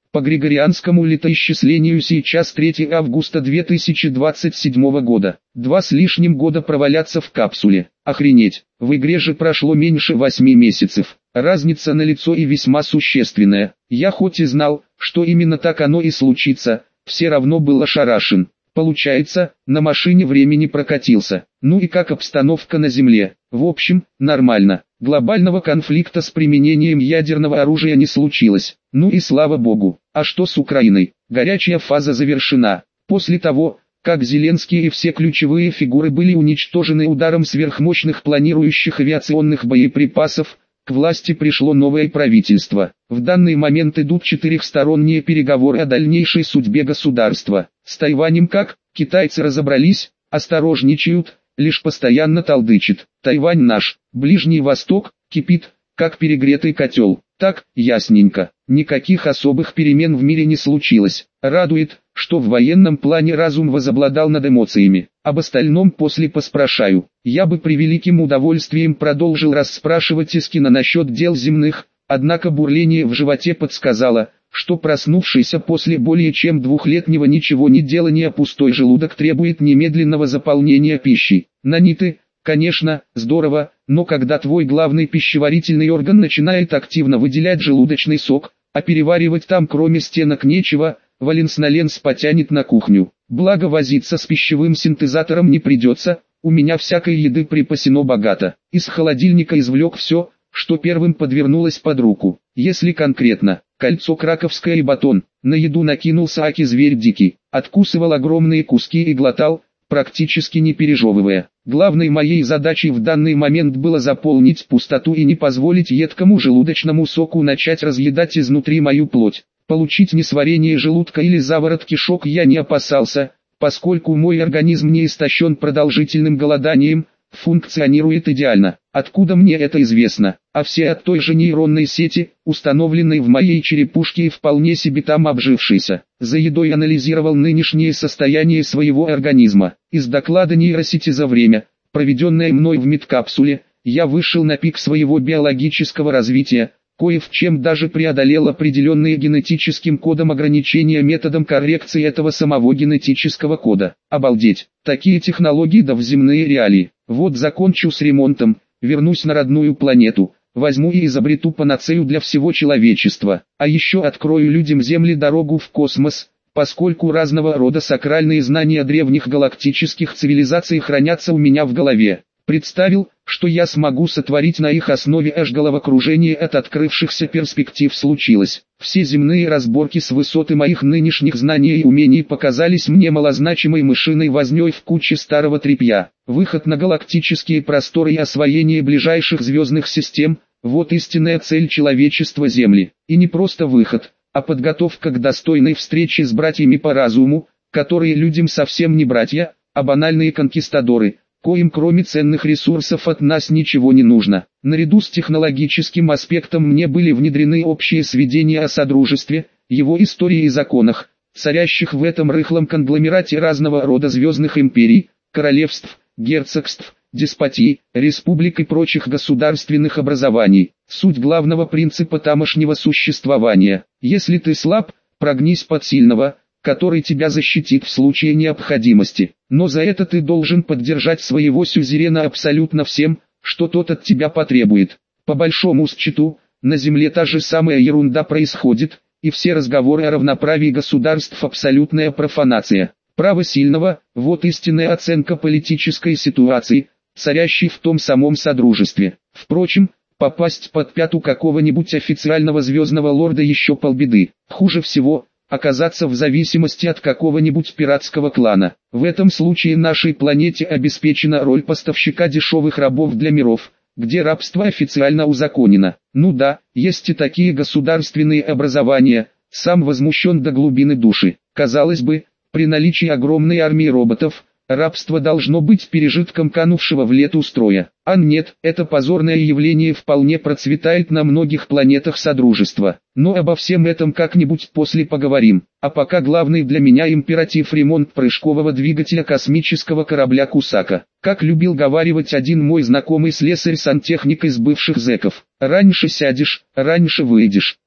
По григорианскому летоисчислению сейчас третьего августа две тысячи двадцать седьмого года. Два с лишним года проваляться в капсуле. Охренеть, в игре же прошло меньше восьми месяцев. Разница налицо и весьма существенная. Я хоть и знал, что именно так оно и случится, все равно был ошарашен. Получается, на машине времени прокатился. Ну и как обстановка на Земле? В общем, нормально. Глобального конфликта с применением ядерного оружия не случилось. Ну и слава богу. А что с Украиной? Горячая фаза завершена. После того, как Зеленский и все ключевые фигуры были уничтожены ударом сверхмощных планирующих авиационных боеприпасов, к власти пришло новое правительство. В данный момент идут четырехсторонние переговоры о дальнейшей судьбе государства. С Тайванем как? Китайцы разобрались, осторожничают, лишь постоянно толдычит. Тайвань наш, Ближний Восток, кипит, как перегретый котел. Так, ясненько. Никаких особых перемен в мире не случилось. Радует, что в военном плане разум возобладал над эмоциями. Об остальном после поспрашаю. Я бы превеликим удовольствием продолжил расспрашивать Искина насчет дел земных, однако бурление в животе подсказало, что проснувшийся после более чем двухлетнего ничего не делания пустой желудок требует немедленного заполнения пищей. Наниты, конечно, здорово, но когда твой главный пищеварительный орган начинает активно выделять желудочный сок, а переваривать там кроме стенок нечего, Валенс-Наленс потянет на кухню. Благо возиться с пищевым синтезатором не придется, у меня всякой еды припасено богато. Из холодильника извлек все, что первым подвернулось под руку. Если конкретно, кольцо краковское и батон. На еду накинулся аки-зверь дикий, откусывал огромные куски и глотал, практически не пережевывая. Главной моей задачей в данный момент было заполнить пустоту и не позволить едкому желудочному соку начать разъедать изнутри мою плоть. Получить несварение желудка или заворот кишок я не опасался, поскольку мой организм не истощен продолжительным голоданием, функционирует идеально. Откуда мне это известно? А все от той же нейронной сети, установленной в моей черепушке и вполне себе там обжившейся. За едой анализировал нынешнее состояние своего организма. Из доклада нейросети за время, проведенное мной в медкапсуле, я вышел на пик своего биологического развития, кое в чем даже преодолел определенные генетическим кодом ограничения методом коррекции этого самого генетического кода. Обалдеть, такие технологии да в земные реалии. Вот закончу с ремонтом, вернусь на родную планету, возьму и изобрету панацею для всего человечества, а еще открою людям Земли дорогу в космос, поскольку разного рода сакральные знания древних галактических цивилизаций хранятся у меня в голове. Представил, что я смогу сотворить на их основе, аж головокружение от открывшихся перспектив случилось. Все земные разборки с высоты моих нынешних знаний и умений показались мне малозначимой мышиной вознёй в куче старого тряпья. Выход на галактические просторы и освоение ближайших звездных систем – вот истинная цель человечества Земли. И не просто выход, а подготовка к достойной встрече с братьями по разуму, которые людям совсем не братья, а банальные конкистадоры, коим кроме ценных ресурсов от нас ничего не нужно. Наряду с технологическим аспектом мне были внедрены общие сведения о Содружестве, его истории и законах, царящих в этом рыхлом конгломерате разного рода звездных империй, королевств, герцогств, деспотий, республик и прочих государственных образований. Суть главного принципа тамошнего существования: если ты слаб, прогнись под сильного, который тебя защитит в случае необходимости. Но за это ты должен поддержать своего сюзерена абсолютно всем, что тот от тебя потребует. По большому счету, на Земле та же самая ерунда происходит, и все разговоры о равноправии государств абсолютная профанация. Право сильного – вот истинная оценка политической ситуации, царящей в том самом Содружестве. Впрочем, попасть под пяту какого-нибудь официального звездного лорда еще полбеды. Хуже всего – оказаться в зависимости от какого-нибудь пиратского клана. В этом случае нашей планете обеспечена роль поставщика дешевых рабов для миров, где рабство официально узаконено. Ну да, есть и такие государственные образования, сам возмущен до глубины души. Казалось бы, при наличии огромной армии роботов, рабство должно быть пережитком канувшего в лету строя. А нет, это позорное явление вполне процветает на многих планетах Содружества. Но обо всем этом как-нибудь после поговорим. А пока главный для меня императив — ремонт прыжкового двигателя космического корабля «Кусака». Как любил говаривать один мой знакомый слесарь-сантехник из бывших зэков: раньше сядешь, раньше выйдешь.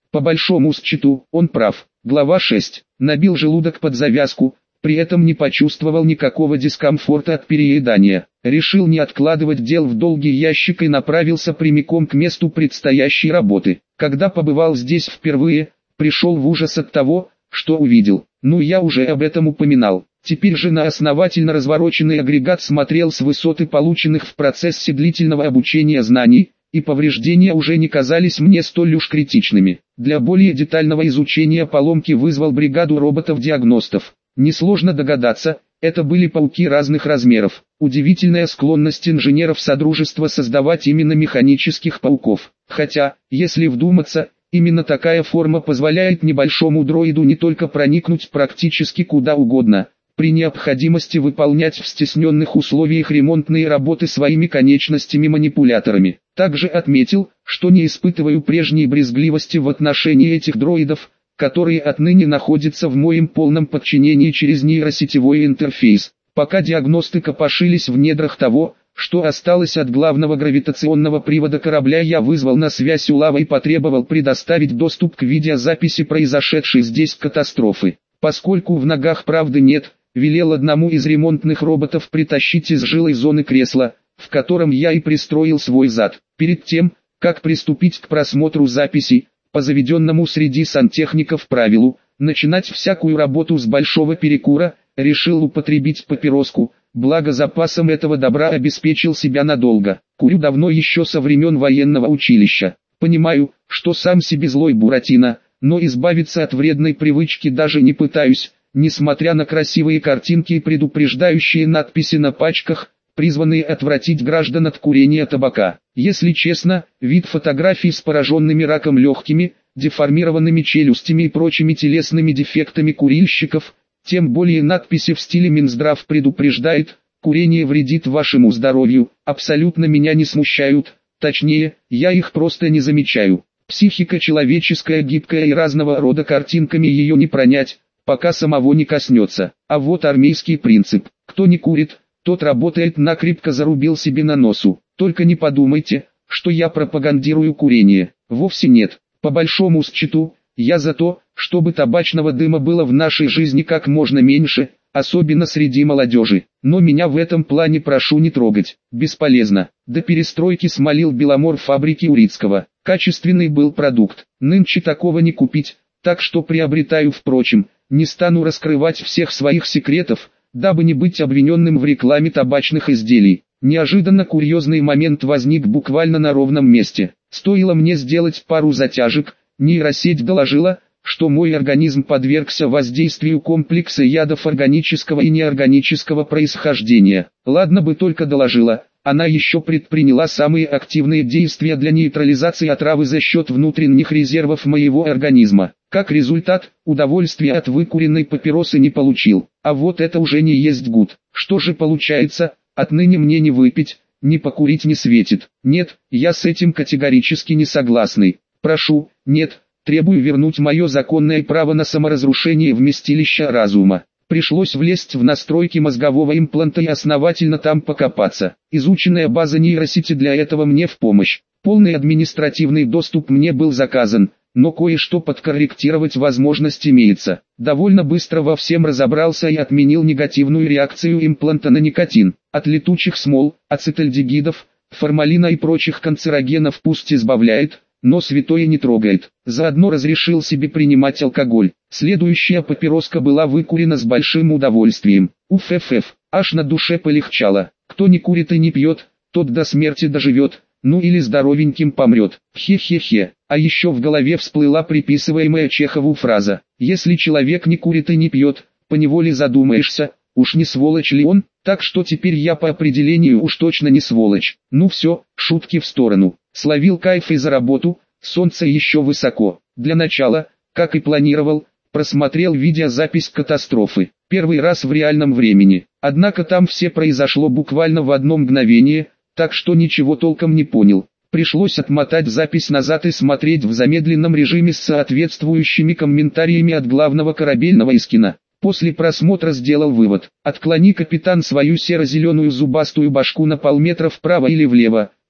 По большому счету, он прав. Глава шесть. Набил желудок под завязку, при этом не почувствовал никакого дискомфорта от переедания. Решил не откладывать дел в долгий ящик и направился прямиком к месту предстоящей работы. Когда побывал здесь впервые, пришел в ужас от того, что увидел. Ну, я уже об этом упоминал. Теперь же на основательно развороченный агрегат смотрел с высоты полученных в процессе длительного обучения знаний, и повреждения уже не казались мне столь уж критичными. Для более детального изучения поломки вызвал бригаду роботов-диагностов. Несложно догадаться, это были пауки разных размеров. Удивительная склонность инженеров Содружества создавать именно механических пауков. Хотя, если вдуматься, именно такая форма позволяет небольшому дроиду не только проникнуть практически куда угодно, при необходимости выполнять в стесненных условиях ремонтные работы своими конечностями-манипуляторами. Также отметил, что не испытываю прежней брезгливости в отношении этих дроидов, которые отныне находятся в моем полном подчинении через нейросетевой интерфейс. Пока диагносты копошились в недрах того, что осталось от главного гравитационного привода корабля, я вызвал на связь Улава и потребовал предоставить доступ к видеозаписи произошедшей здесь катастрофы. Поскольку в ногах правды нет, велел одному из ремонтных роботов притащить из жилой зоны кресло, в котором я и пристроил свой зад. Перед тем, как приступить к просмотру записи, по заведенному среди сантехников правилу, начинать всякую работу с большого перекура, решил употребить папироску, благо запасом этого добра обеспечил себя надолго. Курю давно еще со времен военного училища. Понимаю, что сам себе злой Буратино, но избавиться от вредной привычки даже не пытаюсь, несмотря на красивые картинки и предупреждающие надписи на пачках, призванные отвратить граждан от курения табака. Если честно, вид фотографий с пораженными раком легкими, деформированными челюстями и прочими телесными дефектами курильщиков, тем более надписи в стиле «Минздрав предупреждает», «Курение вредит вашему здоровью», абсолютно меня не смущают, точнее, я их просто не замечаю. Психика человеческая гибкая и разного рода картинками ее не пронять, пока самого не коснется. А вот армейский принцип: кто не курит, тот работает, накрепко зарубил себе на носу. Только не подумайте, что я пропагандирую курение. Вовсе нет. По большому счету, я за то, чтобы табачного дыма было в нашей жизни как можно меньше, особенно среди молодежи. Но меня в этом плане прошу не трогать. Бесполезно. До перестройки смолил Беломор фабрики Урицкого. Качественный был продукт. Нынче такого не купить, так что приобретаю. Впрочем, не стану раскрывать всех своих секретов, дабы не быть обвиненным в рекламе табачных изделий. Неожиданно курьезный момент возник буквально на ровном месте. Стоило мне сделать пару затяжек, нейросеть доложила, что мой организм подвергся воздействию комплекса ядов органического и неорганического происхождения. Ладно бы только доложила, она еще предприняла самые активные действия для нейтрализации отравы за счет внутренних резервов моего организма. Как результат, удовольствия от выкуренной папиросы не получил. А вот это уже не есть гуд. Что же получается, отныне мне не выпить, не покурить не светит? Нет, я с этим категорически не согласный. Прошу, нет, требую вернуть мое законное право на саморазрушение вместилища разума. Пришлось влезть в настройки мозгового импланта и основательно там покопаться. Изученная база нейросети для этого мне в помощь. Полный административный доступ мне был заказан, но кое-что подкорректировать возможность имеется. Довольно быстро во всем разобрался и отменил негативную реакцию импланта на никотин. От летучих смол, ацетальдегидов, формалина и прочих канцерогенов пусть избавляет, но святое не трогает. Заодно разрешил себе принимать алкоголь. Следующая папироска была выкурена с большим удовольствием. Уф-ф-ф, аж на душе полегчало. Кто не курит и не пьет, тот до смерти доживет, ну или здоровеньким помрет. Хе-хе-хе. А еще в голове всплыла приписываемая Чехову фраза: если человек не курит и не пьет, поневоле задумаешься, уж не сволочь ли он? Так что теперь я по определению уж точно не сволочь. Ну все, шутки в сторону. Словил кайф и за работу, солнце еще высоко. Для начала, как и планировал, просмотрел видеозапись катастрофы. Первый раз в реальном времени. Однако там все произошло буквально в одно мгновение, так что ничего толком не понял. Пришлось отмотать запись назад и смотреть в замедленном режиме с соответствующими комментариями от главного корабельного эскина. После просмотра сделал вывод: отклони, капитан, свою серо-зеленую зубастую башку на полметра вправо или влево,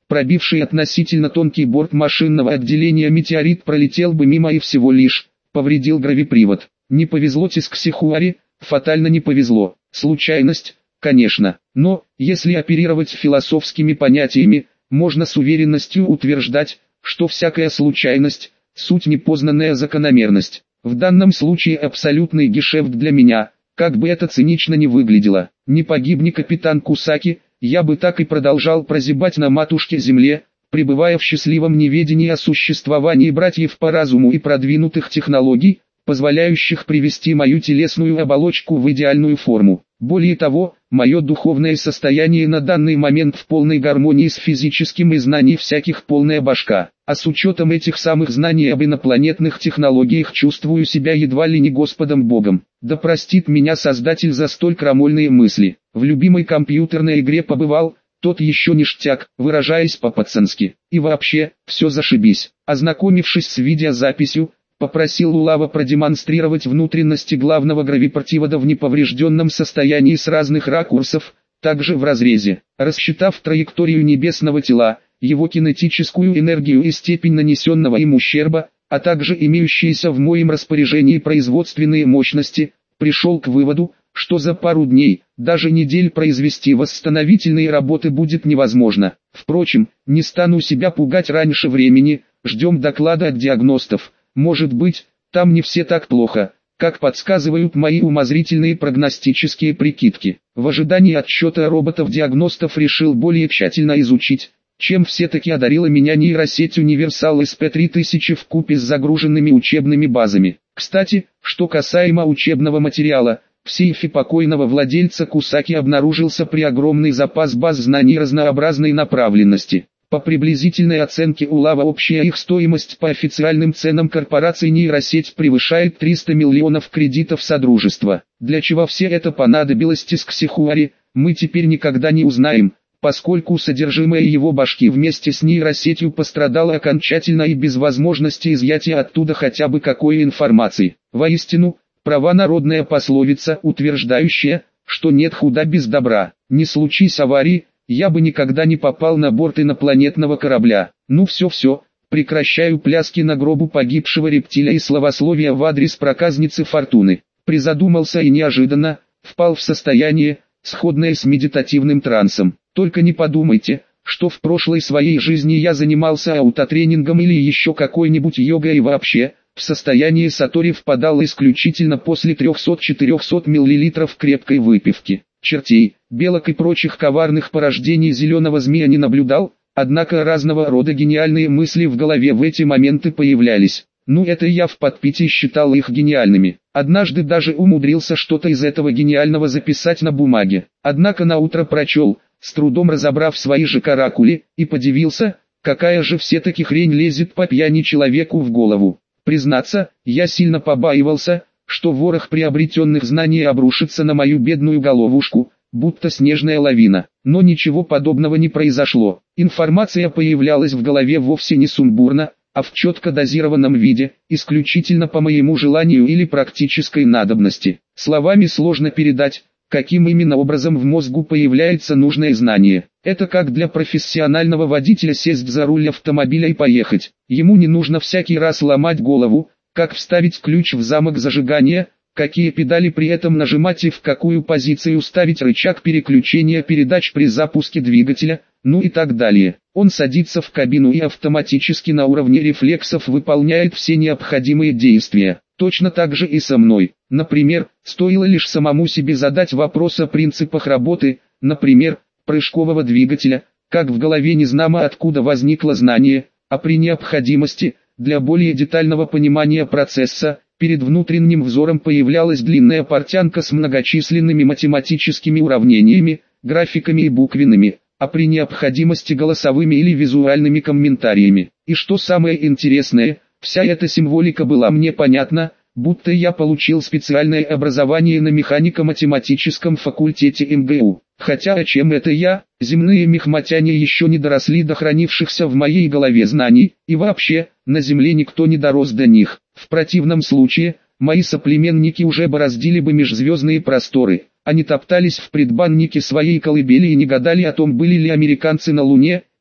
Пробивший относительно тонкий борт машинного отделения метеорит пролетел бы мимо и всего лишь повредил гравипривод. Не повезло Тисксихуари, фатально не повезло. Случайность, конечно, но, если оперировать философскими понятиями, можно с уверенностью утверждать, что всякая случайность – суть непознанная закономерность. В данном случае абсолютный гешефт для меня, как бы это цинично ни выглядело. Не погибни капитан Кусаки, я бы так и продолжал прозябать на матушке земле, пребывая в счастливом неведении о существовании братьев по разуму и продвинутых технологий, позволяющих привести мою телесную оболочку в идеальную форму. Более того, мое духовное состояние на данный момент в полной гармонии с физическим и знаний всяких полная башка. А с учетом этих самых знаний об инопланетных технологиях чувствую себя едва ли не Господом Богом. Да простит меня Создатель за столь крамольные мысли. В любимой компьютерной игре побывал, тот еще ништяк, выражаясь по-пацански. И вообще, все зашибись. Ознакомившись с видеозаписью, попросил Улава продемонстрировать внутренности главного гравипривода в неповрежденном состоянии с разных ракурсов, также в разрезе. Рассчитав траекторию небесного тела, его кинетическую энергию и степень нанесенного им ущерба, а также имеющиеся в моем распоряжении производственные мощности, пришел к выводу, что за пару дней, даже недель произвести восстановительные работы будет невозможно. Впрочем, не стану себя пугать раньше времени, ждем доклада от диагностов. Может быть, там не все так плохо, как подсказывают мои умозрительные прогностические прикидки. В ожидании отчета роботов-диагностов решил более тщательно изучить, чем все-таки одарила меня нейросеть Universal эс пи три тысячи вкупе с загруженными учебными базами. Кстати, что касаемо учебного материала, в сейфе покойного владельца Кусаки обнаружился преогромный запас баз знаний разнообразной направленности. По приблизительной оценке Улава общая их стоимость по официальным ценам корпорации нейросеть превышает триста миллионов кредитов Содружества. Для чего все это понадобилось Тисксихуари, мы теперь никогда не узнаем, поскольку содержимое его башки вместе с нейросетью пострадало окончательно и без возможности изъятия оттуда хотя бы какой информации. Воистину, права народная пословица, утверждающая, что нет худа без добра. Не случись аварии, я бы никогда не попал на борт инопланетного корабля. Ну все-все, прекращаю пляски на гробу погибшего рептиля и словословия в адрес проказницы Фортуны. Призадумался и неожиданно, впал в состояние, сходное с медитативным трансом. Только не подумайте, что в прошлой своей жизни я занимался аутотренингом или еще какой-нибудь йогой и вообще, в состояние сатори впадал исключительно после трёхсот-четырёхсот миллилитров крепкой выпивки. Чертей, белок и прочих коварных порождений зеленого змея не наблюдал, однако разного рода гениальные мысли в голове в эти моменты появлялись. Ну это я в подпитии считал их гениальными. Однажды даже умудрился что-то из этого гениального записать на бумаге. Однако на утро прочел, с трудом разобрав свои же каракули, и подивился, какая же все-таки хрень лезет по пьяни человеку в голову. Признаться, я сильно побаивался, что ворох приобретенных знаний обрушится на мою бедную головушку, будто снежная лавина. Но ничего подобного не произошло. Информация появлялась в голове вовсе не сумбурно, а в четко дозированном виде, исключительно по моему желанию или практической надобности. Словами сложно передать, каким именно образом в мозгу появляется нужное знание. Это как для профессионального водителя сесть за руль автомобиля и поехать. Ему не нужно всякий раз ломать голову, как вставить ключ в замок зажигания, какие педали при этом нажимать и в какую позицию ставить рычаг переключения передач при запуске двигателя, ну и так далее. Он садится в кабину и автоматически на уровне рефлексов выполняет все необходимые действия. Точно так же и со мной. Например, стоило лишь самому себе задать вопрос о принципах работы, например, прыжкового двигателя, как в голове незнамо откуда возникло знание, а при необходимости, для более детального понимания процесса, перед внутренним взором появлялась длинная портянка с многочисленными математическими уравнениями, графиками и буквенными, а при необходимости голосовыми или визуальными комментариями. И что самое интересное, вся эта символика была мне понятна, будто я получил специальное образование на механико-математическом факультете эм гэ у. Хотя о чем это я, земные мехматяне еще не доросли до хранившихся в моей голове знаний, и вообще, на земле никто не дорос до них. В противном случае, мои соплеменники уже бороздили бы межзвездные просторы, они топтались в предбаннике своей колыбели и не гадали о том, были ли американцы на Луне,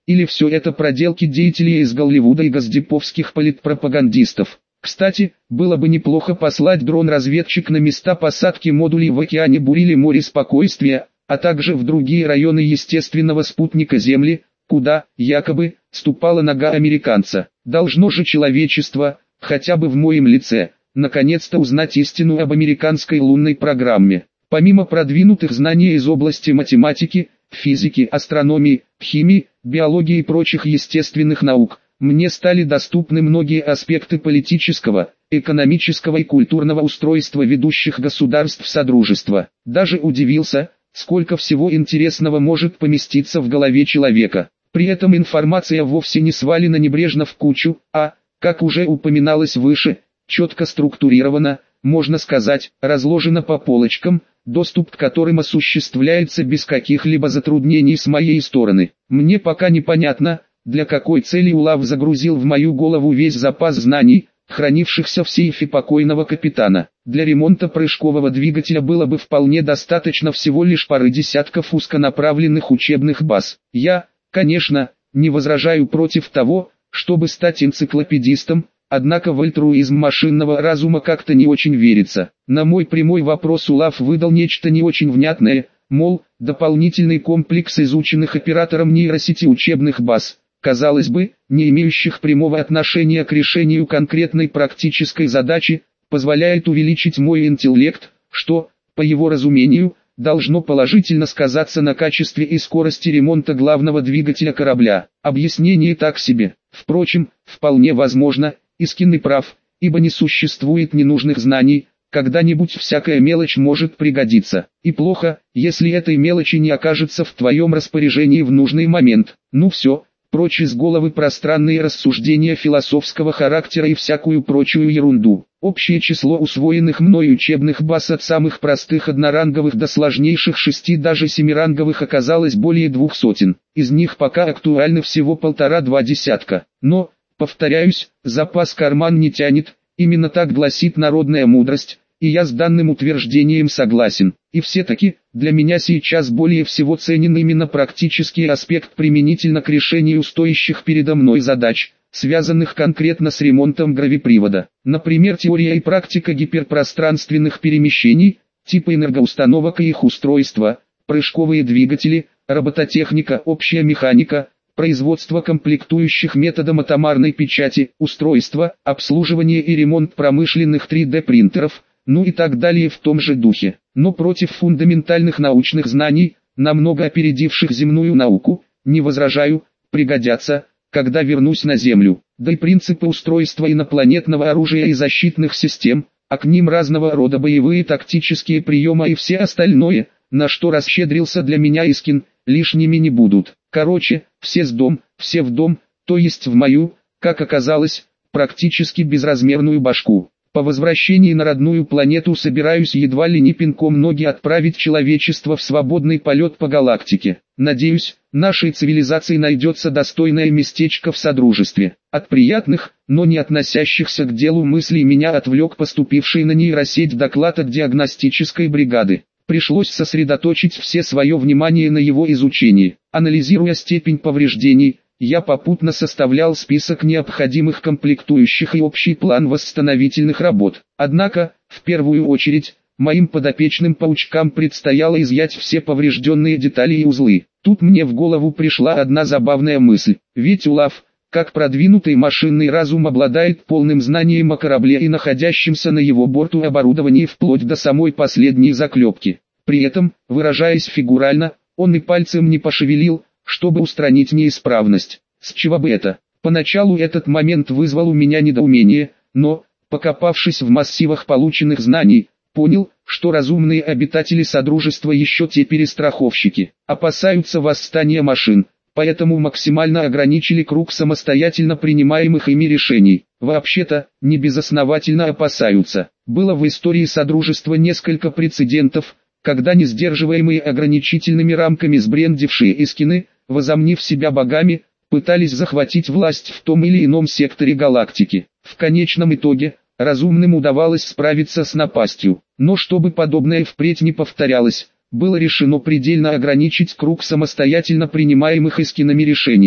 Или все это проделки деятелей из Голливуда и госдеповских политпропагандистов? Кстати, было бы неплохо послать дрон-разведчик на места посадки модулей в океане Бурили море спокойствия, а также в другие районы естественного спутника Земли, куда, якобы, ступала нога американца. Должно же человечество, хотя бы в моем лице, наконец-то узнать истину об американской лунной программе. Помимо продвинутых знаний из области математики, физики, астрономии, химии, биологии и прочих естественных наук, мне стали доступны многие аспекты политического, экономического и культурного устройства ведущих государств Содружества. Даже удивился, сколько всего интересного может поместиться в голове человека. При этом информация вовсе не свалена небрежно в кучу, а, как уже упоминалось выше, четко структурирована, можно сказать, разложена по полочкам, доступ к которым осуществляется без каких-либо затруднений с моей стороны. Мне пока непонятно, для какой цели Улав загрузил в мою голову весь запас знаний, хранившихся в сейфе покойного капитана. Для ремонта прыжкового двигателя было бы вполне достаточно всего лишь пары десятков узконаправленных учебных баз. Я, конечно, не возражаю против того, чтобы стать энциклопедистом, однако в альтруизм машинного разума как-то не очень верится. На мой прямой вопрос Улав выдал нечто не очень внятное, мол, дополнительный комплекс изученных оператором нейросети учебных баз, казалось бы, не имеющих прямого отношения к решению конкретной практической задачи, позволяет увеличить мой интеллект, что, по его разумению, должно положительно сказаться на качестве и скорости ремонта главного двигателя корабля. Объяснение так себе. Впрочем, вполне возможно, Искин и прав, ибо не существует ненужных знаний, когда-нибудь всякая мелочь может пригодиться. И плохо, если этой мелочи не окажется в твоем распоряжении в нужный момент. Ну все. Прочь из головы пространные рассуждения философского характера и всякую прочую ерунду. Общее число усвоенных мной учебных баз от самых простых одноранговых до сложнейших шести даже семиранговых оказалось более двух сотен. Из них пока актуальны всего полтора-два десятка. Но, повторяюсь, запас карман не тянет, именно так гласит народная мудрость, и я с данным утверждением согласен. И все-таки, для меня сейчас более всего ценен именно практический аспект применительно к решению стоящих передо мной задач, связанных конкретно с ремонтом гравипривода. Например, теория и практика гиперпространственных перемещений, типы энергоустановок и их устройства, прыжковые двигатели, робототехника, общая механика, производство комплектующих методом атомарной печати, устройства, обслуживание и ремонт промышленных три дэ принтеров, ну и так далее в том же духе. Но против фундаментальных научных знаний, намного опередивших земную науку, не возражаю, пригодятся, когда вернусь на Землю. Да и принципы устройства инопланетного оружия и защитных систем, а к ним разного рода боевые тактические приемы и все остальное, на что расщедрился для меня Искин, лишними не будут. Короче, все с дом, все в дом, то есть в мою, как оказалось, практически безразмерную башку. По возвращении на родную планету собираюсь едва ли не пинком ноги отправить человечество в свободный полет по галактике. Надеюсь, нашей цивилизации найдется достойное местечко в Содружестве. От приятных, но не относящихся к делу мыслей меня отвлек поступивший на нейросеть доклад от диагностической бригады. Пришлось сосредоточить все свое внимание на его изучении. Анализируя степень повреждений, я попутно составлял список необходимых комплектующих и общий план восстановительных работ. Однако, в первую очередь, моим подопечным паучкам предстояло изъять все поврежденные детали и узлы. Тут мне в голову пришла одна забавная мысль. Ведь Улав, как продвинутый машинный разум, обладает полным знанием о корабле и находящемся на его борту оборудовании вплоть до самой последней заклепки. При этом, выражаясь фигурально, он и пальцем не пошевелил, чтобы устранить неисправность. С чего бы это? Поначалу этот момент вызвал у меня недоумение, но, покопавшись в массивах полученных знаний, понял, что разумные обитатели Содружества еще те перестраховщики, опасаются восстания машин, поэтому максимально ограничили круг самостоятельно принимаемых ими решений. Вообще-то, не безосновательно опасаются. Было в истории Содружества несколько прецедентов, когда несдерживаемые ограничительными рамками сбрендившие Искины, возомнив себя богами, пытались захватить власть в том или ином секторе галактики. В конечном итоге, разумным удавалось справиться с напастью. Но чтобы подобное впредь не повторялось, было решено предельно ограничить круг самостоятельно принимаемых Искинами решений.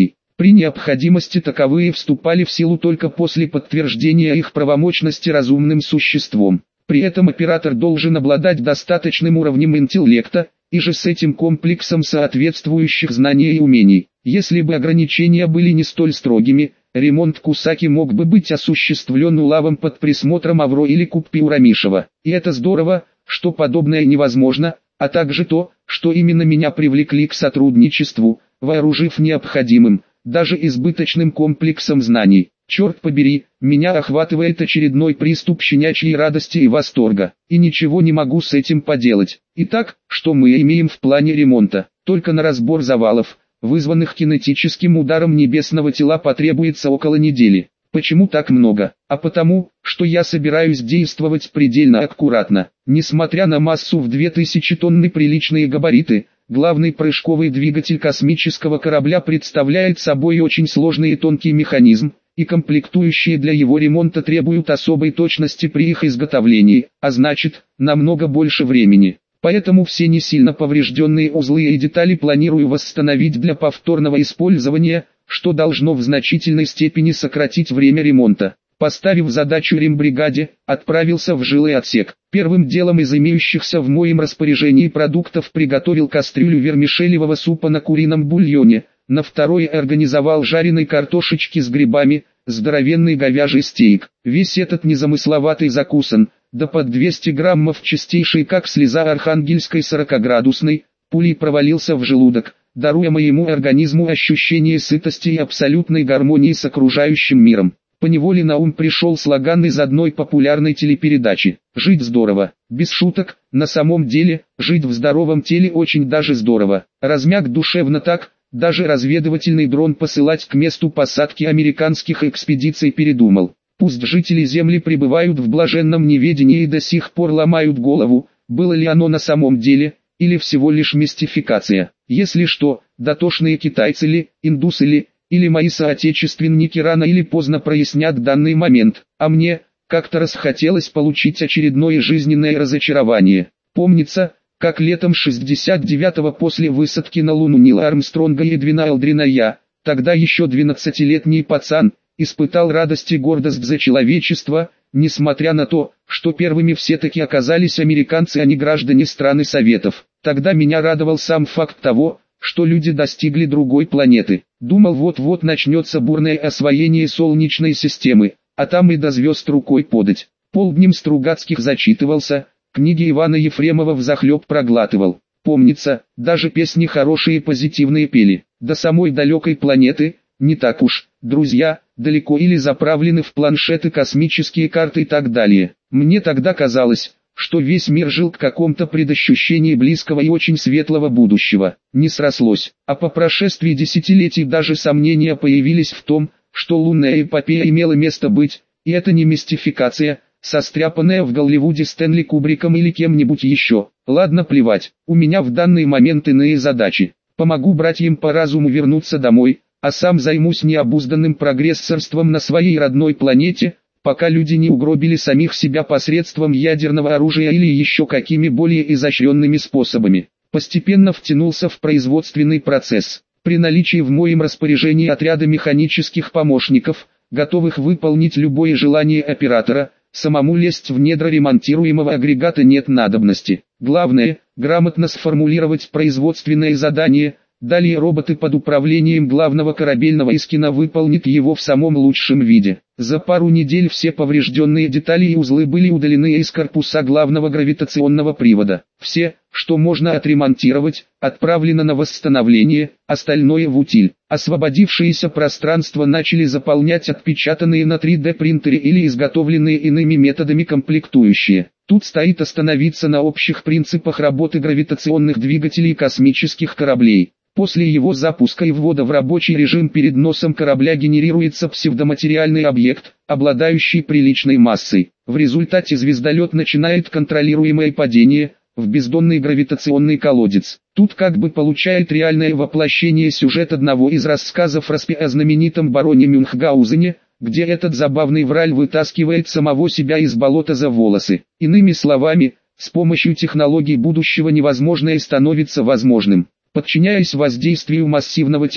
При необходимости таковые вступали в силу только после подтверждения их правомочности разумным существом. При этом оператор должен обладать достаточным уровнем интеллекта, и же с этим комплексом соответствующих знаний и умений. Если бы ограничения были не столь строгими, ремонт Кусаки мог бы быть осуществлен улавом под присмотром Авро или Куппи Урамишева. И это здорово, что подобное невозможно, а также то, что именно меня привлекли к сотрудничеству, вооружив необходимым, даже избыточным комплексом знаний. Черт побери, меня охватывает очередной приступ щенячьей радости и восторга, и ничего не могу с этим поделать. Итак, что мы имеем в плане ремонта? Только на разбор завалов, вызванных кинетическим ударом небесного тела, потребуется около недели. Почему так много? А потому, что я собираюсь действовать предельно аккуратно. Несмотря на массу в две тысячи тонн и приличные габариты, главный прыжковый двигатель космического корабля представляет собой очень сложный и тонкий механизм, и комплектующие для его ремонта требуют особой точности при их изготовлении, а значит, намного больше времени. Поэтому все не сильно поврежденные узлы и детали планирую восстановить для повторного использования, что должно в значительной степени сократить время ремонта. Поставив задачу рембригаде, отправился в жилой отсек. Первым делом из имеющихся в моем распоряжении продуктов приготовил кастрюлю вермишелевого супа на курином бульоне, на второй организовал жареной картошечки с грибами, здоровенный говяжий стейк. Весь этот незамысловатый закусан, да под двести граммов чистейший как слеза архангельской сорокаградусной, пулей провалился в желудок, даруя моему организму ощущение сытости и абсолютной гармонии с окружающим миром. Поневоле на ум пришел слоган из одной популярной телепередачи: «Жить здорово». Без шуток, на самом деле, жить в здоровом теле очень даже здорово. Размяк душевно так, даже разведывательный дрон посылать к месту посадки американских экспедиций передумал. Пусть жители Земли пребывают в блаженном неведении и до сих пор ломают голову, было ли оно на самом деле, или всего лишь мистификация. Если что, дотошные китайцы ли, индусы ли, или мои соотечественники рано или поздно прояснят данный момент, а мне, как-то расхотелось получить очередное жизненное разочарование. Помнится, как летом шестьдесят девятого после высадки на Луну Нила Армстронга и Эдвина Элдрина я, тогда еще двенадцатилетний пацан, испытал радость и гордость за человечество, несмотря на то, что первыми все-таки оказались американцы, а не граждане страны Советов. Тогда меня радовал сам факт того, что люди достигли другой планеты. Думал, вот-вот начнется бурное освоение Солнечной системы, а там и до звезд рукой подать. Полднем Стругацких зачитывался, книги Ивана Ефремова взахлеб проглатывал. Помнится, даже песни хорошие и позитивные пели. До самой далекой планеты, не так уж, друзья, далеко, или заправлены в планшеты космические карты и так далее. Мне тогда казалось, что весь мир жил в каком-то предощущении близкого и очень светлого будущего. Не срослось, а по прошествии десятилетий даже сомнения появились в том, что лунная эпопея имела место быть, и это не мистификация, состряпанная в Голливуде Стэнли Кубриком или кем-нибудь еще. Ладно, плевать, у меня в данный момент иные задачи. Помогу братьям по разуму вернуться домой, а сам займусь необузданным прогрессорством на своей родной планете, пока люди не угробили самих себя посредством ядерного оружия или еще какими более изощренными способами. Постепенно втянулся в производственный процесс. При наличии в моем распоряжении отряда механических помощников, готовых выполнить любое желание оператора, самому лезть в недра ремонтируемого агрегата нет надобности. Главное, грамотно сформулировать производственное задание. Далее роботы под управлением главного корабельного эскина выполнят его в самом лучшем виде. За пару недель все поврежденные детали и узлы были удалены из корпуса главного гравитационного привода. Все, что можно отремонтировать, отправлено на восстановление, остальное в утиль. Освободившееся пространство начали заполнять отпечатанные на три дэ принтере или изготовленные иными методами комплектующие. Тут стоит остановиться на общих принципах работы гравитационных двигателей космических кораблей. После его запуска и ввода в рабочий режим перед носом корабля генерируется псевдоматериальный объект, обладающий приличной массой. В результате звездолет начинает контролируемое падение в бездонный гравитационный колодец. Тут как бы получает реальное воплощение сюжет одного из рассказов Распи о знаменитом бароне Мюнхгаузене, где этот забавный враль вытаскивает самого себя из болота за волосы. Иными словами, с помощью технологий будущего невозможное становится возможным. Подчиняясь воздействию массивного тела,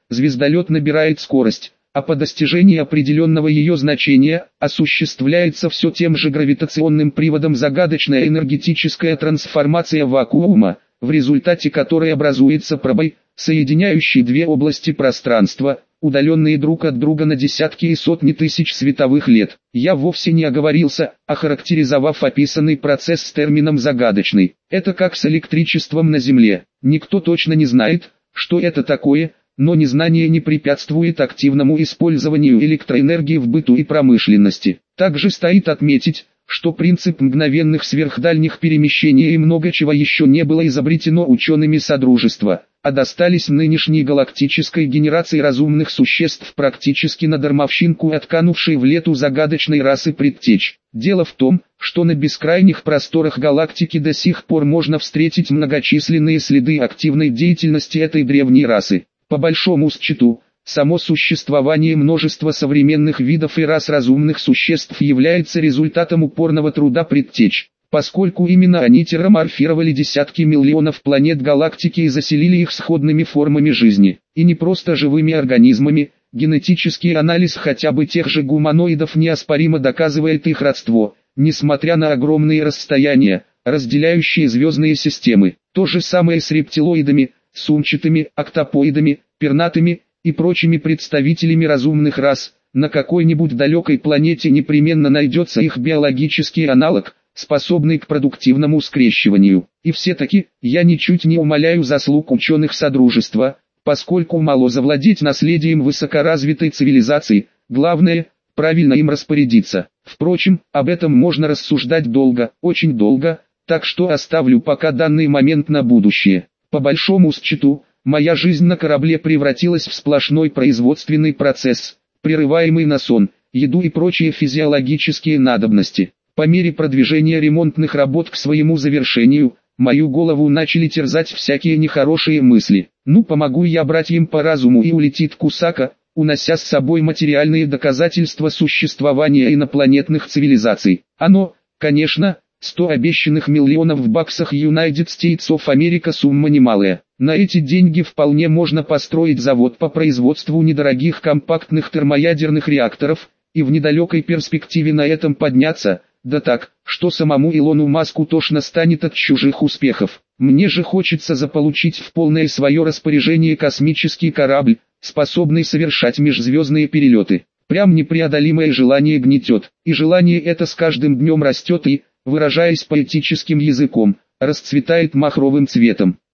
звездолет набирает скорость, а по достижении определенного ее значения, осуществляется все тем же гравитационным приводом загадочная энергетическая трансформация вакуума, в результате которой образуется пробой, соединяющий две области пространства, удаленные друг от друга на десятки и сотни тысяч световых лет. Я вовсе не оговорился, охарактеризовав описанный процесс с термином «загадочный». Это как с электричеством на Земле. Никто точно не знает, что это такое, но незнание не препятствует активному использованию электроэнергии в быту и промышленности. Также стоит отметить, что принцип мгновенных сверхдальних перемещений и много чего еще не было изобретено учеными Содружества, а достались нынешней галактической генерации разумных существ практически на дармовщинку отканувшей в лету загадочной расы предтеч. Дело в том, что на бескрайних просторах галактики до сих пор можно встретить многочисленные следы активной деятельности этой древней расы. По большому счету, само существование множества современных видов и рас разумных существ является результатом упорного труда предтеч, поскольку именно они терраморфировали десятки миллионов планет галактики и заселили их сходными формами жизни, и не просто живыми организмами. Генетический анализ хотя бы тех же гуманоидов неоспоримо доказывает их родство, несмотря на огромные расстояния, разделяющие звездные системы. То же самое с рептилоидами, сумчатыми, октопоидами, пернатыми и прочими представителями разумных рас. На какой-нибудь далекой планете непременно найдется их биологический аналог, способный к продуктивному скрещиванию. И все-таки, я ничуть не умаляю заслуг ученых Содружества, поскольку мало завладеть наследием высокоразвитой цивилизации, главное – правильно им распорядиться. Впрочем, об этом можно рассуждать долго, очень долго, так что оставлю пока данный момент на будущее. По большому счету, моя жизнь на корабле превратилась в сплошной производственный процесс, прерываемый на сон, еду и прочие физиологические надобности. По мере продвижения ремонтных работ к своему завершению, мою голову начали терзать всякие нехорошие мысли. Ну, помогу я братьям по разуму, и улетит Кусака, унося с собой материальные доказательства существования инопланетных цивилизаций. Оно, конечно, сто обещанных миллионов баксов United States of America сумма немалая. На эти деньги вполне можно построить завод по производству недорогих компактных термоядерных реакторов, и в недалекой перспективе на этом подняться, да так, что самому Илону Маску тошно станет от чужих успехов. Мне же хочется заполучить в полное свое распоряжение космический корабль, способный совершать межзвездные перелеты. Прям непреодолимое желание гнетет, и желание это с каждым днем растет и, выражаясь поэтическим языком, расцветает махровым цветом.